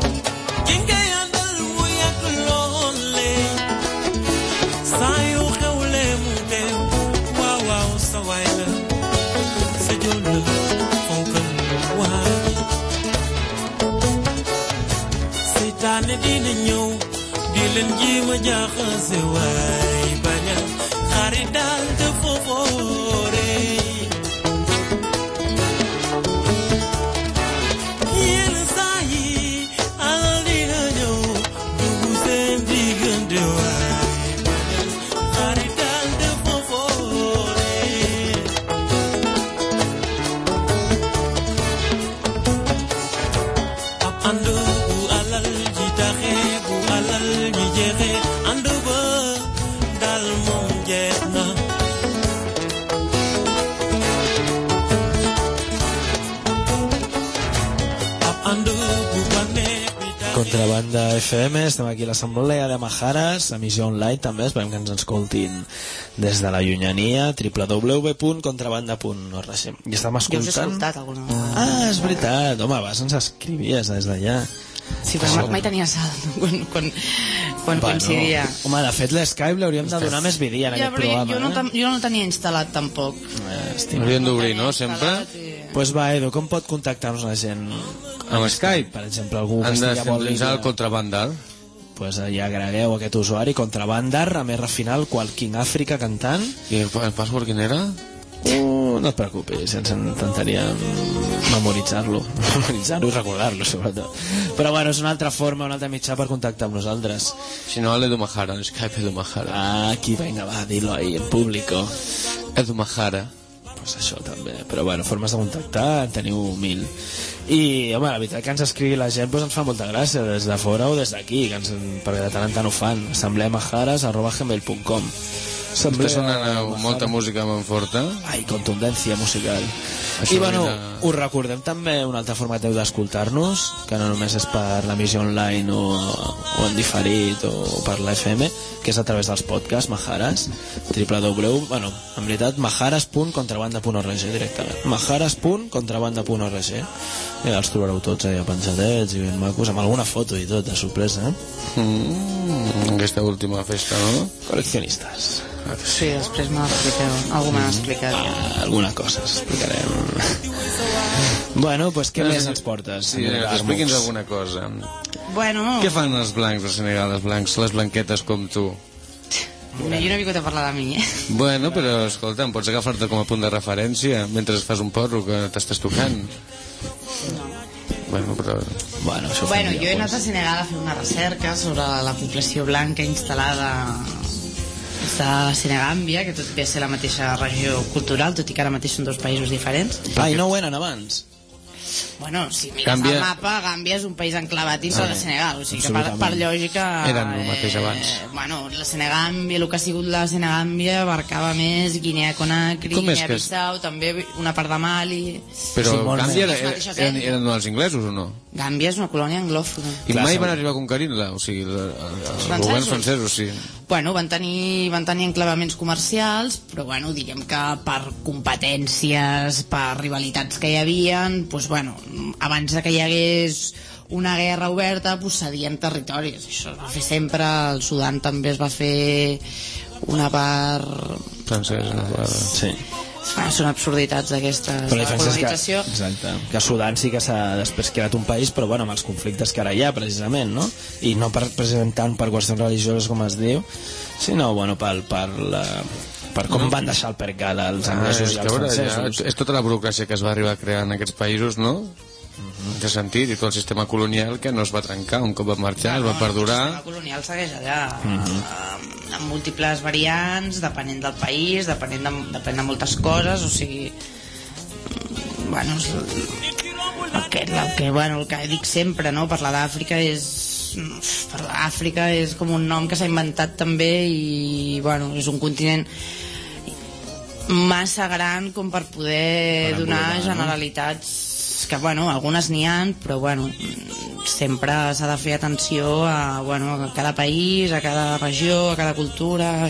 Sayo ñëw di leen jéema jaxase waay baña xarit daal te foofoore yenn saa yi alal dina ñëw dugg seen diggante waay baña xarit daal te foofoore ab ànd bu alal ji taxe bu alal ji jeexe ànd ba dal moom jeex na ab ànd bu bànneex bi taxe Contrabanda FM, estem aquí a l'Assemblea de Majares, emissió online també, esperem que ens escoltin des de la llunyania, www.contrabanda.org. I estàvem Jo us he escoltant... escoltat alguna vegada. Ah, és veritat, home, abans ens escrivies des d'allà. Sí, però mai tenia salt quan coincidia. Home, de fet l'Skype l'hauríem de donar més vidilla en Ja, aquest però programa. jo no tenia instal·lat tampoc. Hauríem d'obrir, no? Sempre? Pues va, Edu, com pot contactar-nos la gent? Amb Skype? Per exemple, algú que Han de estigui a sincronitzar el Bolívia. contrabandar. Pues ja agregueu aquest usuari, Contrabandar, amb R final, qual King Àfrica cantant. I el password quin era? No et preocupis, ens intentaríem memoritzar-lo i recordar-lo, sobretot. Però bueno, és una altra forma, una altra mitjà per contactar amb nosaltres. Si no, l'Edu Mahara, l'Skype Edu Mahara. Ah, aquí, venga, va, dilo ahí, en público. Edu Mahara. Pues això també, però bueno, formes de contactar en teniu 1000. I home, la veritat que ens escrigui la gent pues, ens fa molta gràcia, des de fora o des d'aquí, perquè de tant en tant ho fan. assembleamajares@gmail.com. Està sonant molta música molt forta. Ai, contundència musical. Això I bueno, és us recordem també una altra forma que heu d'escoltar-nos, que no només és per l'emissió online o en diferit o per la FM, que és a través dels podcasts Majares, bueno, en veritat majares.contrabanda.org directament, majares.contrabanda.org, i els trobareu tots allà penjadets i ben macos, amb alguna foto i tot, de sorpresa, Aquesta última festa, no? Col·leccionistes. Sí, després me l'expliqueu. Algú me l'ha explicat. Alguna cosa explicarem. Bueno, pues què més ens portes? Sí, expliqui'ns alguna cosa. Bueno, Què fan els blancs al Senegal, els blancs, les blanquetes com tu? jo no he vingut a parlar de mi, Bueno, però escolta, em pots agafar-te com a punt de referència mentre fas un porro que t'estàs tocant. Bueno, però... Bueno, això Bueno, jo he anat a Senegal a fer una recerca sobre la població blanca instal·lada a Senegàmbia, que tot ve a ser la mateixa regió cultural, tot i que ara mateix són dos països diferents. Ah, i no ho eren abans? Bueno, si mires el mapa, Gàmbia és un país enclavat dins de Senegal, o sigui que per lògica... Eren el mateix abans. Bueno, la Senegàmbia, el que ha sigut la Senegàmbia abarcava més Guinea-Conakry, Guinea-Bissau, també una part de Mali... Però Gàmbia eren els inglesos o no? Gàmbia és una colònia anglòfona. I mai van arribar a conquerir-la? O sigui, els governs francesos, sí. Bueno, van tenir enclavaments comercials, però bueno, diguem que per competències, per rivalitats que hi havia, doncs bueno, abans que hi hagués una guerra oberta, doncs cedien territoris. Això es va fer sempre, el Sudan també es va fer una part... Francesa, sí. Són absurditats d'aquesta colonització. Exacte, que Sudan sí que s'ha després creat un país, però bueno, amb els conflictes que ara hi ha, precisament, no? I no precisament tant per qüestions religioses com es diu, sinó bueno, per com van deixar el percal els anglesos i els francesos. És tota la burocràcia que es va arribar a crear en aquests països, no? En aquest sentit, i tot el sistema colonial que no es va trencar un cop va marxar, es va perdurar. El sistema colonial segueix allà, amb múltiples variants, depenent del país, depèn de moltes coses, o sigui... Bueno, el que dic sempre, no? Parlar d'Àfrica és com un nom que s'ha inventat també i, bueno, és un continent massa gran com per poder donar generalitats que, bueno, algunes n'hi ha, però, bueno, sempre s'ha de fer atenció a, bueno, a cada país, a cada regió, a cada cultura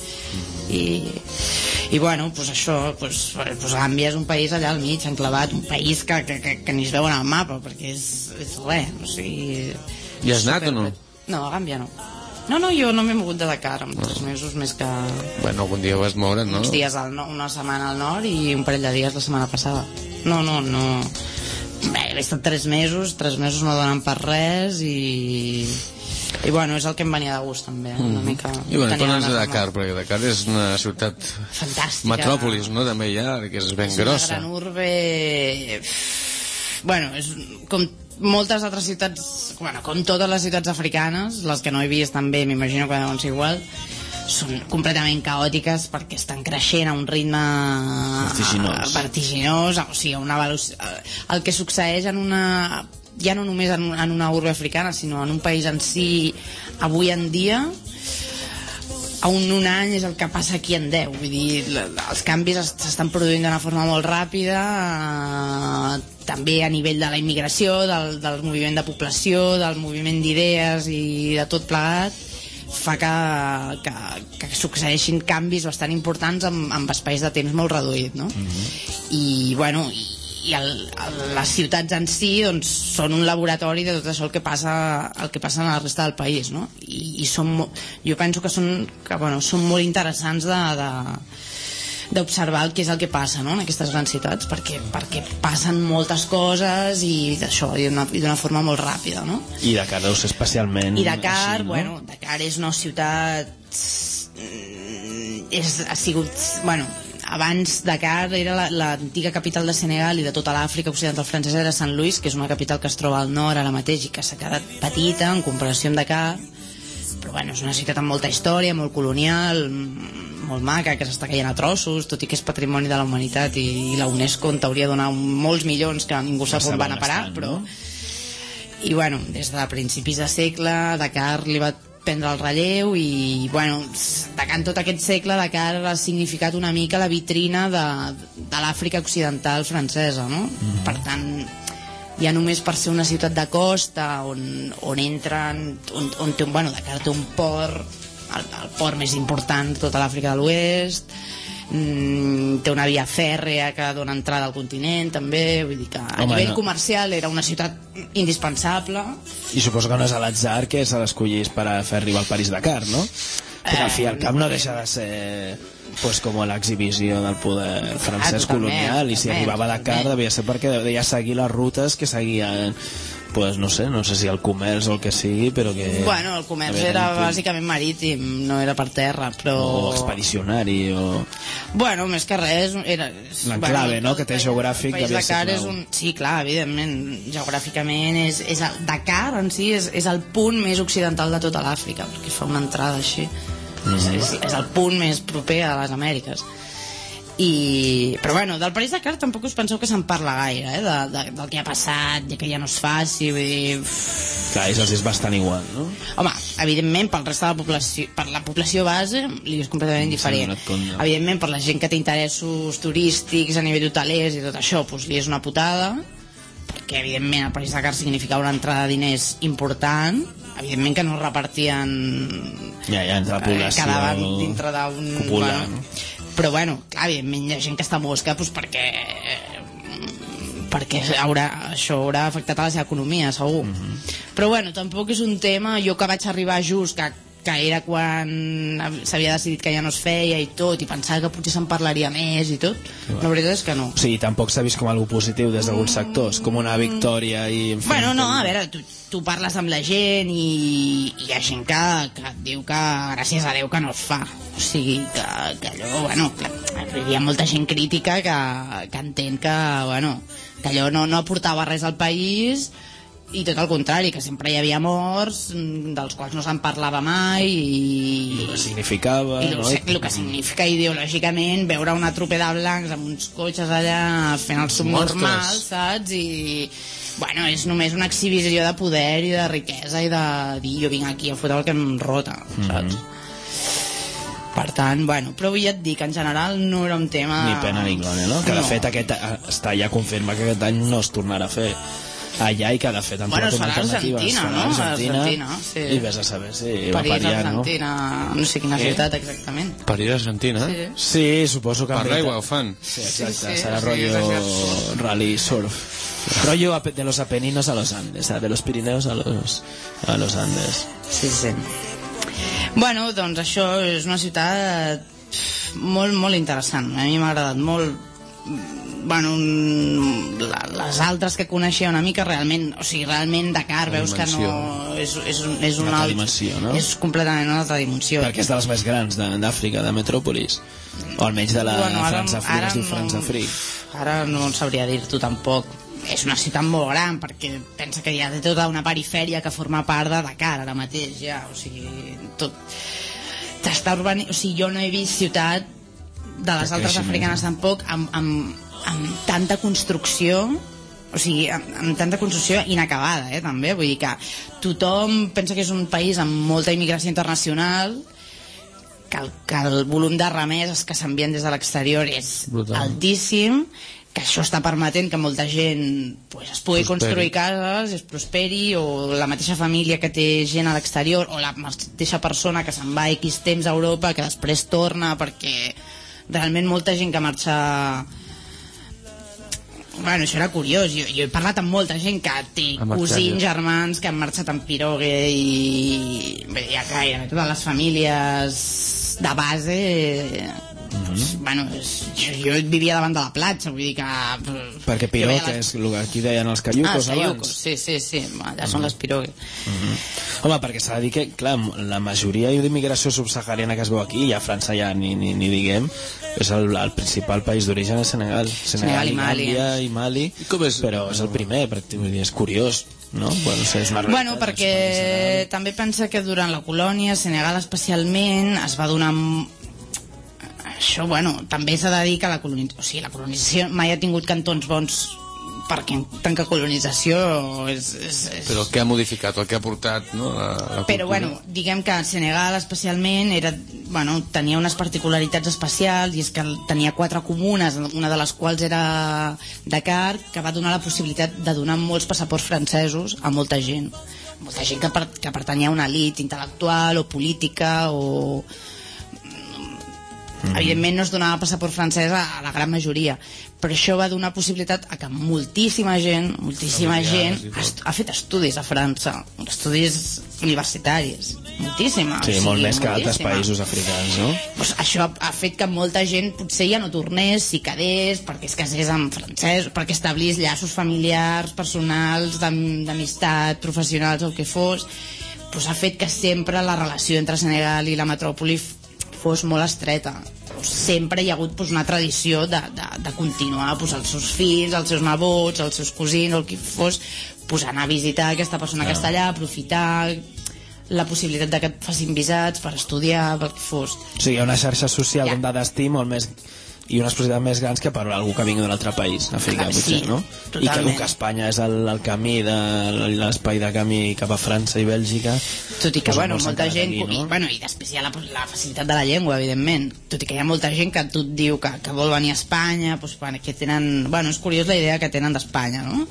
i bueno, pues això, pues Gàmbia és un país allà al mig, enclavat, un país que ni es veu en el mapa, perquè és res, o sigui... I has anat o no? No, a Gàmbia no. No, jo no m'he mogut de Dakar en 3 mesos més que... Bueno, algun dia vas moure, no? Uns dies una setmana al nord i un parell de dies la setmana passada. No. Bé, he estat 3 mesos no donen per res i I bueno, és el que em venia de gust també, una mica. I bueno, parles de Dakar, perquè Dakar és una ciutat fantàstica, metròpolis, no? També hi ha, que és ben grossa. És una gran urbe, bueno, és com moltes altres ciutats, bueno, com totes les ciutats africanes, les que no he vist també, m'imagino que deuen ser igual, són completament caòtiques perquè estan creixent a un ritme vertiginós, o sigui, el que succeeix en una, ja no només en una urbe africana, sinó en un país en si, avui en dia, a un any és el que passa aquí en 10. Vull dir, els canvis s'estan produint d'una forma molt ràpida, també a nivell de la immigració, del moviment de població, del moviment d'idees i de tot plegat, fa que succeeixin canvis bastant importants amb espais de temps molt reduït, no? I bueno, i les ciutats en si doncs, són un laboratori de tot això el que passa en la resta del país, no? I jo penso que són molt interessants d'observar el que és el que passa, no? En aquestes grans ciutats, perquè passen moltes coses i d'això, i d'una forma molt ràpida, no? I Dakar deu ser especialment Dakar, així, no? Bueno, Dakar és una ciutat ha sigut, bueno, abans Dakar era l'antiga capital de Senegal i de tota l'Àfrica occidental francesa era Sant Louis, que és una capital que es troba al nord ara mateix i que s'ha quedat petita en comparació amb Dakar, però bueno, és una ciutat amb molta història, molt colonial, molt maca, que s'està caient a trossos, tot i que és patrimoni de la humanitat i la UNESCO en teoria dona molts milions que ningú sap on van a parar, però... I bueno, des de principis de segle Dakar li va prendre el relleu i bueno, en tot aquest segle Dakar ha significat una mica la vitrina de l'Àfrica occidental francesa, no? Per tant, ja només per ser una ciutat de costa on entren, on té, bueno, Dakar té un port, el port més important de tota l'Àfrica de l'Oest, té una via fèrrea que dona entrada al continent també, vull dir que a nivell comercial era una ciutat indispensable. I suposo que no és a l'atzar que se l'escollís per a fer arribar al París-Dakar, no? Perquè al fi al cap no deixa de ser pues com l'exhibició del poder francès colonial, i si arribava a Dakar devia ser perquè devia seguir les rutes que seguien, pues no sé si el comerç o el que sigui, però que... Bueno, el comerç era bàsicament marítim, no era per terra, però... O expedicionari, o... Bueno, més que res... L'enclave, no?, que té geogràfic devia ser clau. Sí, clar, evidentment, geogràficament Dakar en si és el punt més occidental de tota l'Àfrica, perquè fa una entrada així. És el punt més proper a les Amèriques. Però bueno, del París-Dakar tampoc us penseu que se'n parla gaire, del que ha passat, que ja no es faci, vull dir... Clar, és bastant igual, no? Home, evidentment per la població base li és completament indiferent. Evidentment per la gent que té interessos turístics a nivell hotelers i tot això, doncs li és una putada, perquè evidentment el París-Dakar significava una entrada de diners important, evidentment que no es repartien entre la població, quedaven dintre d'un popular, no? Però bueno, clar, evidentment hi ha gent que està mosca doncs perquè això haurà afectat a la seva economia, segur. Però bueno, tampoc és un tema, jo que vaig arribar just que era quan s'havia decidit que ja no es feia i tot, i pensava que potser se'n parlaria més i tot, la veritat és que no. O sigui, tampoc s'ha vist com algo positiu des d'alguns sectors, com una victòria i... Bueno, no, a veure, tu parles amb la gent i hi ha gent que et diu que gràcies a Déu que no es fa, o sigui que allò, bueno, hi ha molta gent crítica que entén que, bueno, que allò no aportava res al país, i tot el contrari, que sempre hi havia morts dels quals no se'n parlava mai i el que significava el que significa ideològicament veure una trupeta de blancs amb uns cotxes allà fent el subnormal, saps? I bueno, és només una exhibició de poder i de riquesa i de dir jo vinc aquí a fotre el que em rota, saps? Per tant, bueno, però ja et dic, en general no era un tema... Ni pena ni glòria, no? Que de fet està ja confirma que aquest any no es tornarà a fer allà i que de fet han trobat una alternativa. Bueno, es farà a Argentina, sí. I vés a saber si va París, pariar, Argentina, no sé quina ciutat exactament. París, Argentina? Sí, suposo que... Per l'aigua ho fan. Sí, exacte, serà rotllo rally surf. Rollo de los Apeninos a los Andes, de los Pirineos a los Andes. Sí. Bueno, doncs això és una ciutat molt, molt interessant. A mi m'ha agradat molt bueno, les altres que coneixia una mica realment, o sigui, realment Dakar veus que no és una altra dimensió, no? És completament una altra dimensió, perquè és de les més grans d'Àfrica, de Metròpolis, o almenys de la França-Africa, es diu França-Africa. Ara no sabria dir-t'ho tampoc. És una ciutat molt gran, perquè pensa que hi ha tota una perifèria que forma part de Dakar ara mateix, ja, o sigui, tot t'està urbanitzat, o sigui, jo no he vist ciutat de les altres africanes tampoc amb tanta construcció, o sigui, amb tanta construcció inacabada, també, vull dir que tothom pensa que és un país amb molta immigració internacional, que el volum de remeses que s'envien des de l'exterior és altíssim, que això està permetent que molta gent es pugui construir cases, es prosperi, o la mateixa família que té gent a l'exterior, o la mateixa persona que se'n va X temps a Europa, que després torna, perquè realment molta gent que marxa... Bueno, això era curiós, jo he parlat amb molta gent que té cosins, germans que han marxat en pirogue i ja totes les famílies de base... Bueno, jo vivia davant de la platja, vull dir que... Perquè pirogue és el que aquí deien els caiucos abans. Sí, allà són les pirogue. Home, perquè s'ha de dir que, clar, la majoria d'immigració subsahariana que es veu aquí, i a França ja ni diguem, és el principal país d'origen és Senegal i Mali, però és el primer, és curiós, no? Bueno, perquè també pensa que durant la colònia Senegal especialment es va donar... Això, bueno, també s'ha de dir que la colonització mai ha tingut cantons bons, perquè tant que colonització és... Però què ha modificat, el que ha portat, no? La cultura. Però, bueno, diguem que Senegal especialment tenia unes particularitats especials, i és que tenia 4 comunes, una de les quals era Dakar, que va donar la possibilitat de donar molts passaports francesos a molta gent que pertanyia a una elit intel·lectual o política o... Evidentment no es donava passaport francès a la gran majoria, però això va donar possibilitat a que moltíssima gent ha fet estudis a França, estudis universitaris, moltíssima. Sí, molt més que altres països africans, no? Pues això ha fet que molta gent potser ja no tornés, si quedés, perquè es casés amb francès, perquè establís llaços familiars, personals, d'amistat, professionals, o el que fos, pues ha fet que sempre la relació entre Senegal i la metròpoli fos molt estreta. Sempre hi ha hagut una tradició de continuar els seus fills, els seus nebots, els seus cosins, el que fos, anar a visitar aquesta persona que està allà, aprofitar la possibilitat de que et facin visats per estudiar, pel que fos. O sigui, hi ha una xarxa social de destí molt més i unes possibilitats més grans que per algú que vingui d'un altre país, Àfrica, potser, no? Totalment. I que Espanya és el camí de l'espai de camí cap a França i Bèlgica, tot i que, molta gent aquí, no? I després hi ha la facilitat de la llengua, evidentment, tot i que hi ha molta gent que tu et diu que vol venir a Espanya, que tenen, és curiós la idea que tenen d'Espanya, no?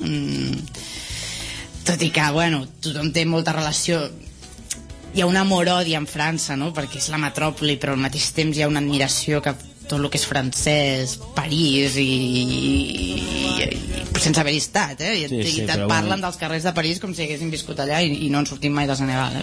Tot i que, tothom té molta relació. Hi ha un amor-odi en França, no? Perquè és la metròpoli, però al mateix temps hi ha una admiració cap tot el que és francès, París i sense haver-hi estat, i et parlen dels carrers de París com si haguessin viscut allà i no han sortit mai de Senegal,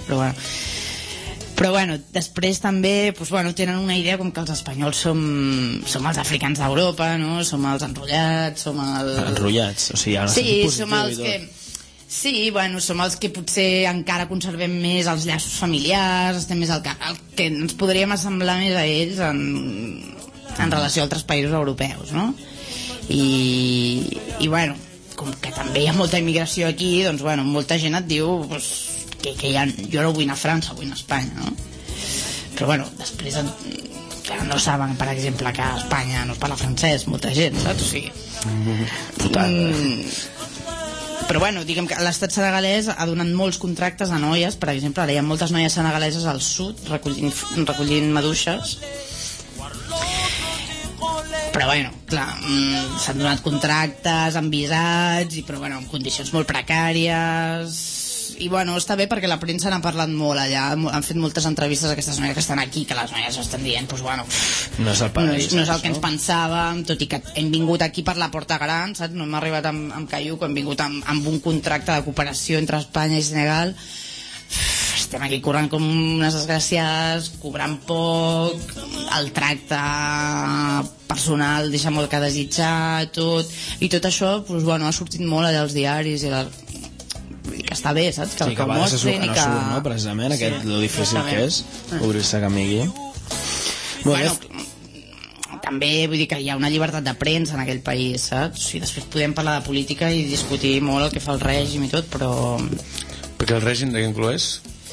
però després també tenen una idea com que els espanyols som els africans d'Europa, no? Som els enrotllats, enrotllats, o sigui, som els que... Sí, som els que potser encara conservem més els llaços familiars, estem més el que ens podríem assemblar més a ells en relació a altres països europeus, no? I com que també hi ha molta immigració aquí, doncs molta gent et diu que jo no vull anar a França, vull anar a Espanya, no? Però després no saben, per exemple, que a Espanya no es parla francès, molta gent, saps? O sigui... Però diguem que l'estat senegalès ha donat molts contractes a noies, per exemple, ara hi ha moltes noies senegaleses al sud recollint maduixes, però clar, s'han donat contractes amb visats, però en condicions molt precàries, i està bé perquè la premsa n'ha parlat molt allà, han fet moltes entrevistes a aquestes noies que estan aquí, que les noies estan dient no és el país, no és el que ens pensàvem, tot i que hem vingut aquí per la porta gran, saps? No hem arribat amb caiuc, hem vingut amb un contracte de cooperació entre Espanya i Senegal, estem aquí corrent com unes desgraciades, cobrant poc, el tracte personal deixa molt que desitjar, i tot això doncs, bueno, ha sortit molt allà als diaris i que està bé, saps? Que a vegades no surt, no? Precisament, lo difícil que és obrir-se camí aquí. Bueno, també vull dir que hi ha una llibertat de premsa en aquell país, saps? I després podem parlar de política i discutir molt el que fa el règim i tot, però... Perquè el règim de què incloés?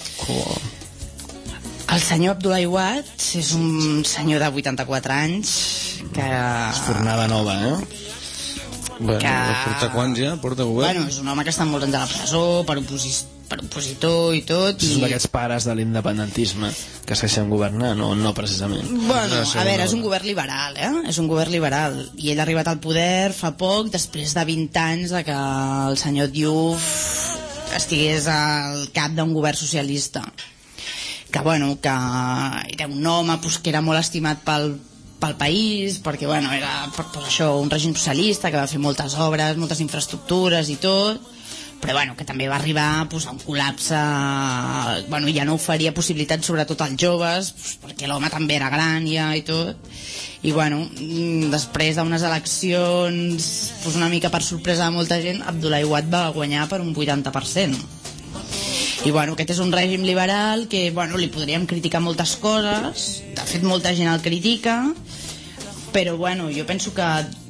El senyor Abdoulaye Wade és un senyor de 84 anys que... Es fornava nova, Bueno, porta quants ja? Porta govern? Bueno, és un home que està molts anys a la presó per opositor i tot. És un d'aquests pares de l'independentisme que segueixen governant, o no precisament? Bueno, a veure, és un govern liberal, És un govern liberal. I ell ha arribat al poder fa poc, després de 20 anys de que el senyor Diouf estigués al cap d'un govern socialista. Que, bueno, que era un home que era molt estimat pel país, perquè bueno, era això, un règim socialista que va fer moltes obres, moltes infraestructures i tot, però bueno, que també va arribar a un col·lapse, bueno, ja no oferia possibilitats sobretot als joves, perquè l'home també era gran ja i tot, i bueno, després d'unes eleccions una mica per sorpresa de molta gent, Abdoulaye Wade va guanyar per un 80%. I bueno, aquest és un règim liberal que bueno, li podríem criticar moltes coses, de fet molta gent el critica, però bueno, jo penso que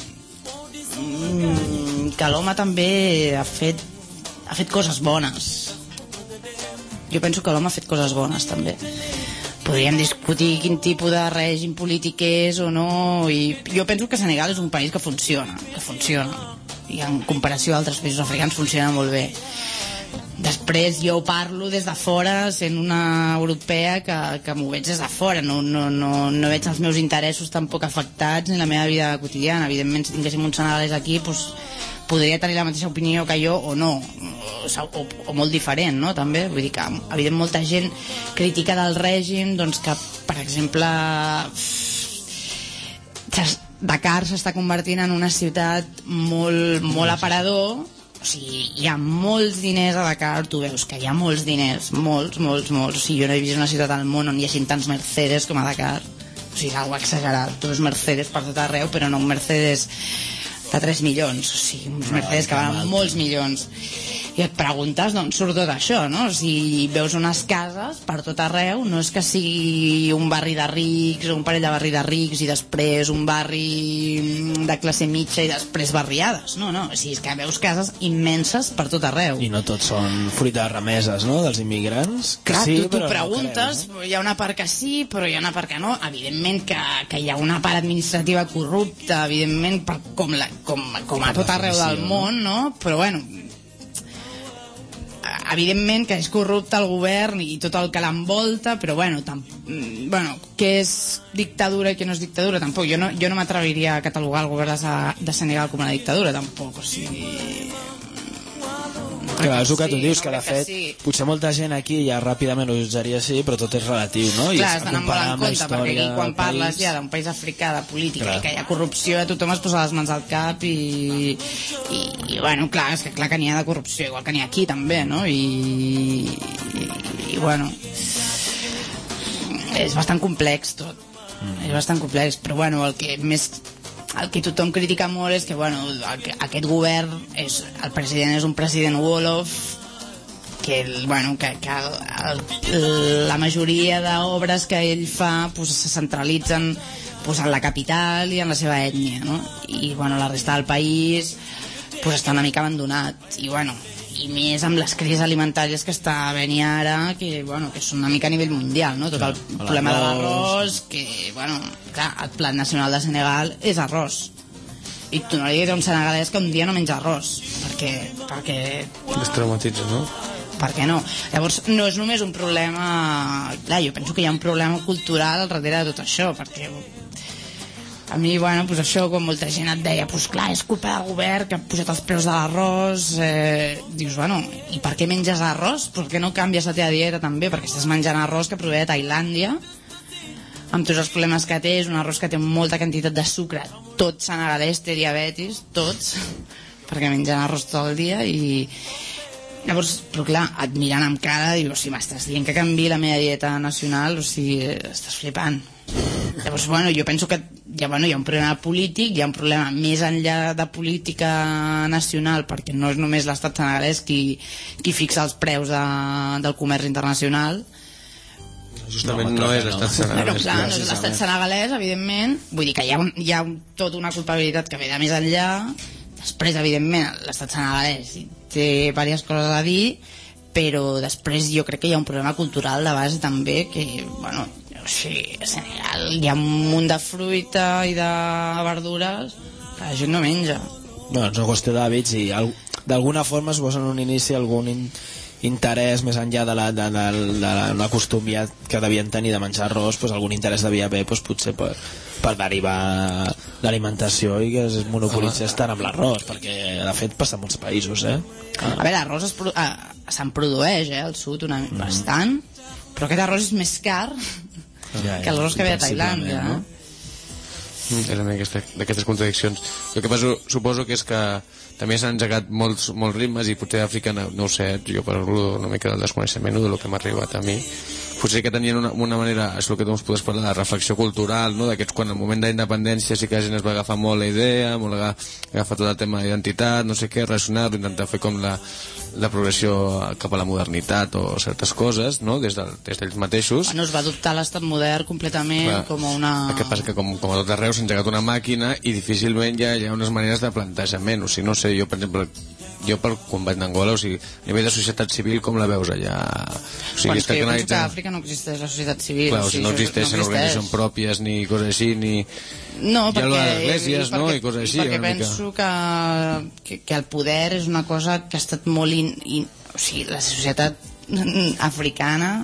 l'home també ha fet coses bones. Jo penso que l'home ha fet coses bones també. Podríem discutir quin tipus de règim polític és o no, i jo penso que Senegal és un país que funciona, i en comparació a altres països africans funciona molt bé. Després jo parlo des de fora, sent una europea que m'ho veig des de fora, no veig els meus interessos tampoc afectats ni la meva vida quotidiana. Evidentment, si tinguéssim un senegalès aquí podria tenir la mateixa opinió que jo o no, o molt diferent, no? També, vull dir que evidentment molta gent critica del règim, doncs que per exemple Dakar s'està convertint en una ciutat molt aparador. O sigui, hi ha molts diners a Dakar, tu veus que hi ha molts diners, molts. O sigui, jo no he vist una ciutat al món on hi hagi tants Mercedes com a Dakar. O sigui, és algo exagerat. Tu veus Mercedes per tot arreu, però no un Mercedes de 3 milions. O sigui, uns Mercedes que valen molts milions. I et preguntes d'on surt tot això, no? Si veus unes cases per tot arreu, no és que sigui un barri de rics o un parell de barri de rics i després un barri de classe mitja i després barriades, no. O sigui, és que veus cases immenses per tot arreu. I no tots són fruit de remeses, no?, dels immigrants. Clar, sí, tu preguntes, no, hi ha una part que sí, però hi ha una part que no. Evidentment que hi ha una part administrativa corrupta, evidentment, com a tot arreu del món, no? Però bueno, evidentment que és corrupte el govern i tot el que l'envolta, però bueno, què és dictadura i què no és dictadura tampoc, jo no m'atreviria a catalogar el govern de Senegal com una dictadura tampoc, o sigui... Clar, és el que tu dius, que de fet potser molta gent aquí ja ràpidament ho jutjaria així, però tot és relatiu, no? Clar, has d'anar molt en compte, perquè aquí quan parles ja d'un país africà de política i que hi ha corrupció, tothom es posa les mans al cap i bueno, clar, és que clar que n'hi ha de corrupció, igual que n'hi ha aquí també, no? I bueno, és bastant complex tot, és bastant complex, però bueno, el que tothom critica molt és que bueno, aquest govern el president és un president Wolof, que la majoria d'obres que ell fa se centralitzen en la capital i en la seva ètnia, no? I bueno, la resta del país està una mica abandonat i bueno, i més amb les crisis alimentàries que està venint ara, que són una mica a nivell mundial, no? Tot el problema de l'arròs, que bueno, clar, el plat nacional de Senegal és arròs, i tu no li dius a un senegalès que un dia no menja arròs, perquè es traumatitza, no? Per què no? Llavors no és només un problema, clar, jo penso que hi ha un problema cultural al darrere de tot això, perquè a mi, bueno, pues això, com molta gent et deia, pues clar, és culpa del govern que ha posat els preus de l'arròs, dius, bueno, i per què menges arròs? Per què no canvies la teva dieta també? Perquè estàs menjant arròs que prové de Tailàndia, amb tots els problemes que té, és un arròs que té molta quantitat de sucre, tot senegalès té diabetis, tots, perquè mengen arròs tot el dia, i Llavors, però clar, et miren amb cara i dius, si m'estàs dient que canvi la meva dieta nacional, o sigui, estàs flipant. Llavors, bueno, jo penso que hi ha un problema polític, hi ha un problema més enllà de política nacional, perquè no és només l'estat senegalès qui fixa els preus del comerç internacional. Justament no és l'estat senegalès. Però clar, no és l'estat senegalès, evidentment. Vull dir que hi ha tota una culpabilitat que ve de més enllà. Després, evidentment, l'estat senegalès té diverses coses a dir, però després jo crec que hi ha un problema cultural de base també, que, bueno, o sigui, a Senegal hi ha un munt de fruita i de verdures que la gent no menja. Bueno, és una qüestió d'hàbits i d'alguna forma es posa en un inici algun interès més enllà de la costum ja que devien tenir de menjar arròs, doncs algun interès devia haver, doncs potser per derivar l'alimentació i que es monopolitzés tant amb l'arròs, perquè de fet passa en molts països, A veure, l'arròs se'n produeix, al sud bastant, però aquest arròs és més car que l'arròs que ve de Tailàndia, no? És d'aquestes contradiccions. El que suposo que és que també s'han engegat molts ritmes i potser Àfrica, no ho sé, jo parlo una mica del desconeixement del que m'ha arribat a mi, potser que tenien una manera, és el que tu ens podies parlar, de reflexió cultural, no? D'aquests, quan al moment de la independència sí que la gent es va agafar molt la idea, molt agafar tot el tema d'identitat, no sé què, relacionar-ho, intentar fer com la progressió cap a la modernitat o certes coses, no? Des d'ells mateixos. Bueno, es va adoptar l'estat modern completament. Clar, com una... El que passa que com a tot arreu s'ha engegat una màquina i difícilment hi ha unes maneres de plantejament, o sigui, no sé, jo per exemple quan vaig d'Angola, o sigui, a nivell de societat civil com la veus allà? O sigui, és que jo penso que a Àfrica no existeix la societat civil. Clar, o sigui, no existeixen organitzacions pròpies ni coses així, ni... No, perquè... Hi ha les esglésies, no?, i coses així. Perquè penso que el poder és una cosa que ha estat molt... O sigui, la societat africana...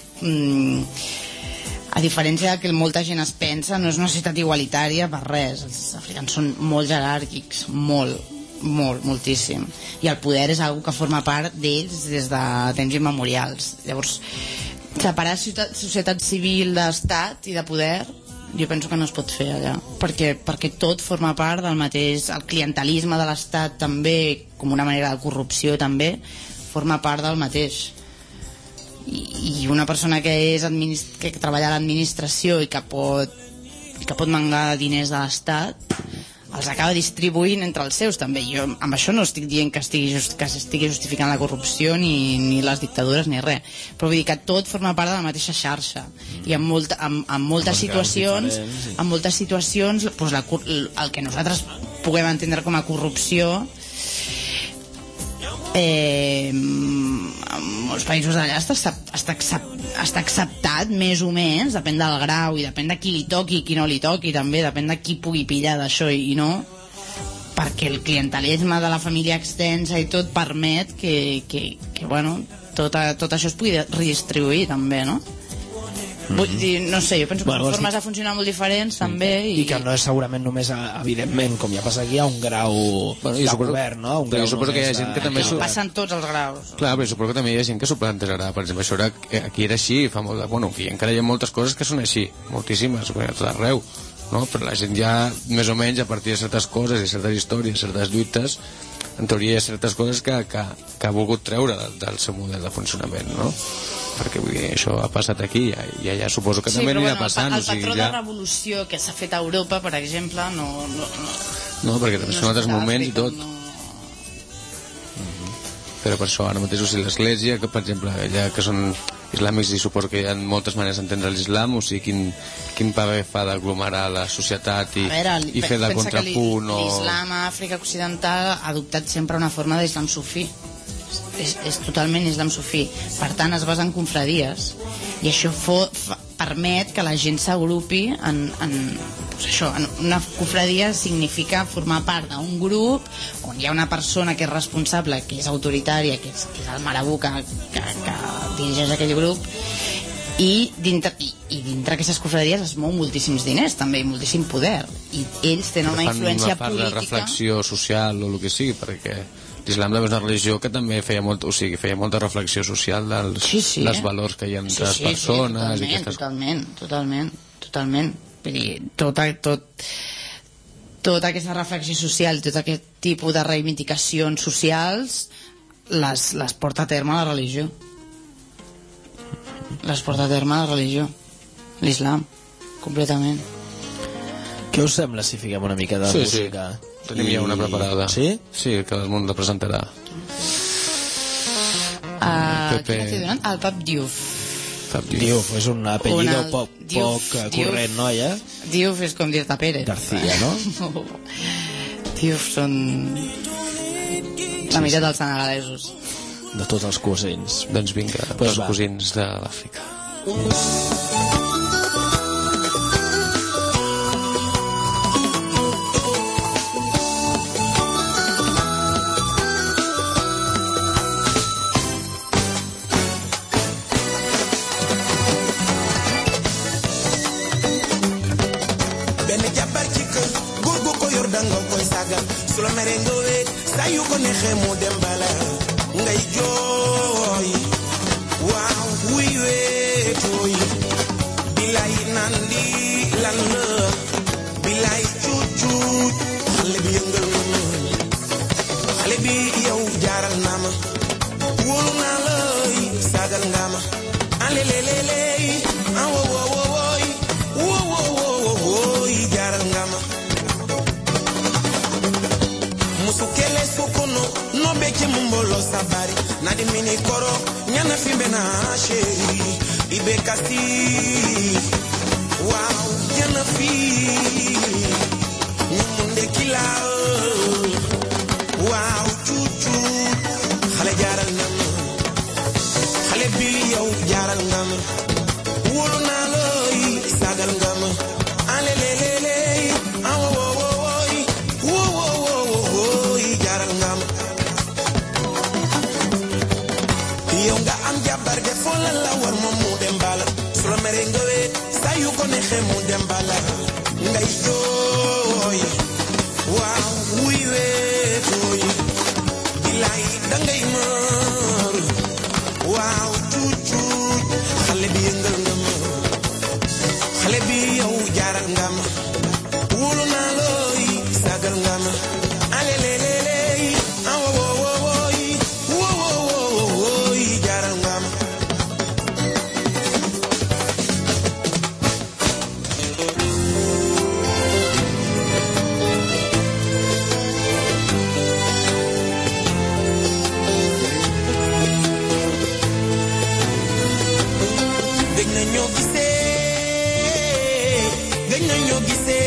a diferència que molta gent es pensa, no és una societat igualitària per res. Els africans són molt jeràrquics, moltíssim, i el poder és una que forma part d'ells des de temps immemorials. Llavors, separar societat civil d'estat i de poder, jo penso que no es pot fer allà, perquè tot forma part del mateix. El clientelisme de l'estat també, com una manera de corrupció també, forma part del mateix. I una persona que treballa a l'administració i que pot mangar diners de l'estat els acaba distribuint entre els seus també. Jo amb això no estic dient que estigui justificant la corrupció ni les dictadures ni res, però vull dir que tot forma part de la mateixa xarxa i en moltes situacions doncs el que nosaltres puguem entendre com a corrupció en molts països d'allà està acceptat més o menys, depèn del grau i depèn de qui li toqui i qui no li toqui també, depèn de qui pugui pillar d'això i no, perquè el clientelisme de la família extensa i tot permet que bueno, tot això es pugui redistribuir també, no? Vull dir, no sé, jo penso que són formes de funcionar molt diferents també i que no és segurament només, evidentment, com ja passa aquí, a un grau de govern, no? Però jo suposo que hi ha gent que també passen tots els graus. Clar, però suposo que també hi ha gent que s'ho plantejarà. Per exemple, això aquí era així fa molt de... Bueno, aquí encara hi ha moltes coses que són així, moltíssimes, a tot arreu, no? Però la gent ja, més o menys, a partir de certes coses i certes històries, certes lluites, en teoria hi ha certes coses que ha volgut treure del seu model de funcionament, no? Perquè vull dir, això ha passat aquí i allà suposo que també anirà passant. El patró de revolució que s'ha fet a Europa, per exemple, no, perquè també són altres moments i tot. Però per això ara mateix, o sigui, l'església, que per exemple allà que són islàmics i suposo que hi ha moltes maneres d'entendre l'islam, o sigui, quin paper fa d'aglomerar la societat i fer de contrapunt l'islam a Àfrica Occidental ha adoptat sempre una forma d'islam sufí. És totalment islam sufí, per tant es basa en confradies i això permet que la gent s'agrupi en una confradia. Significa formar part d'un grup on hi ha una persona que és responsable, que és autoritària, que és el marabú que dirigeix aquell grup, i dintre d'aquestes confradies es mou moltíssims diners també, i moltíssim poder, i ells tenen una influència política. Fan una part de reflexió social o el que sigui, perquè l'islam és una religió que també feia molta reflexió social dels valors que hi ha entre les persones. Totalment. Vull dir, tota aquesta reflexió social, tot aquest tipus de reivindicacions socials les porta a terme la religió. Les porta a terme la religió, l'islam, completament. Què us sembla si fiquem una mica de música? Sí, tenim ja una preparada. Sí? Sí, que el món la presentarà. Quina t'he donat? El Pap Diouf. Diouf és un apellido poc corrent, no, ja? Diouf és com dir-te Pérez. García, no? Diouf són la meitat dels senegalesos. De tots els cosins. Doncs vinga, els cosins de l'Àfrica. Solo merengo ve sayu ko nexe mu dem bala ngay joy wow wi we toy bilay nandi lan la bilay chuchu xale bi yëngal na xale bi yow jaaral na ma wóolu naa la sagal nga ma ale le le le wo wo wo wo jaaral nga ma musukele sukuno no beke mumbolo sabari na di mini koro nyana fimbe na sheri ibe kasi wow nyana fi nyumunde kila wow chuchu xale jaaral na ma xale bi yow jaaral nga ma wóolu naa la sagal nga ma ale le le le barke fola la war mo mu dem bala solo merengo we sayu ko nexe mu dem bala ngay joy wow wi we toy bilay da ngay mër wow chuchu xale bi yëngal nga ma xale bi yow jaaral nga ma wóolu naa la sagal nga ma ale le le le jaaral nga ma gëj nañoo gisee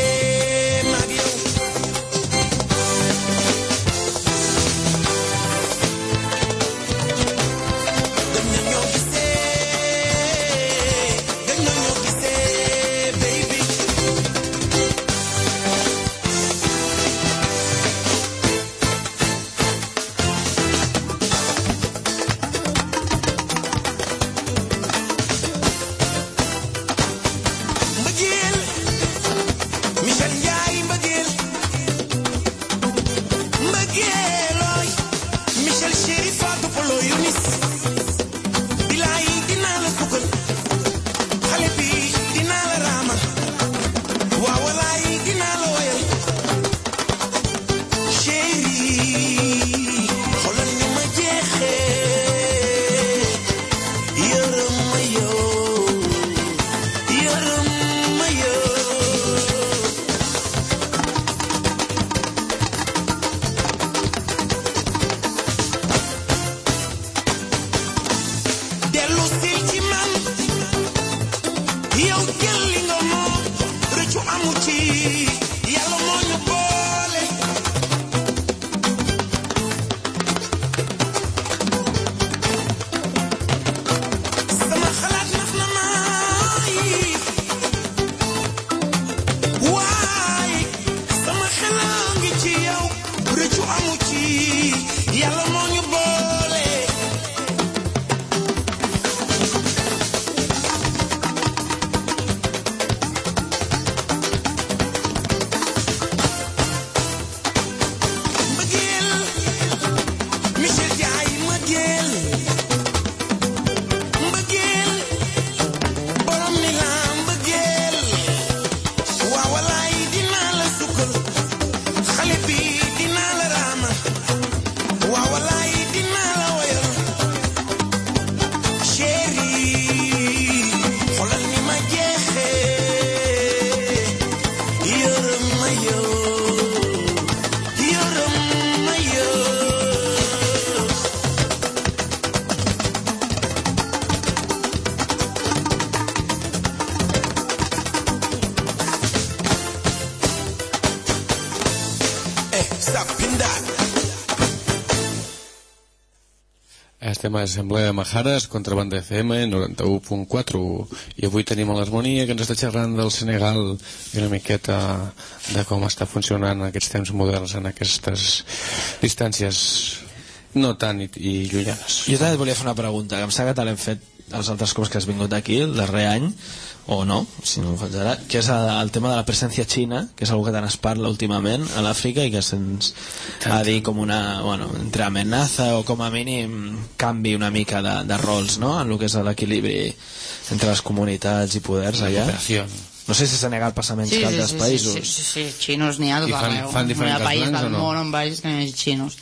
Estem a l'Assemblea de Majares, Contrabanda FM 91.4, i avui tenim a l'Harmonia que ens està xerrant del Senegal i una miqueta de com està funcionant aquests temps moderns en aquestes distàncies no tan i llunyanes. Jo també et volia fer una pregunta, que em sembla que te l'hem fet els altres cops que has vingut aquí el darrer any, o no, si no ho faig ara, que és el tema de la presència xina, que és una que tant es parla últimament a l'Àfrica i que se'ns ha dit com una, bueno, entre amenaça o com a mínim canvi una mica de rols, no?, en el que és l'equilibri entre les comunitats i poders allà. No sé si Senegal passa menys que altres països. Sí, xinos n'hi ha tot arreu. Fan diferents país blancs del o no? món on vagis que n'hi hagi xinos.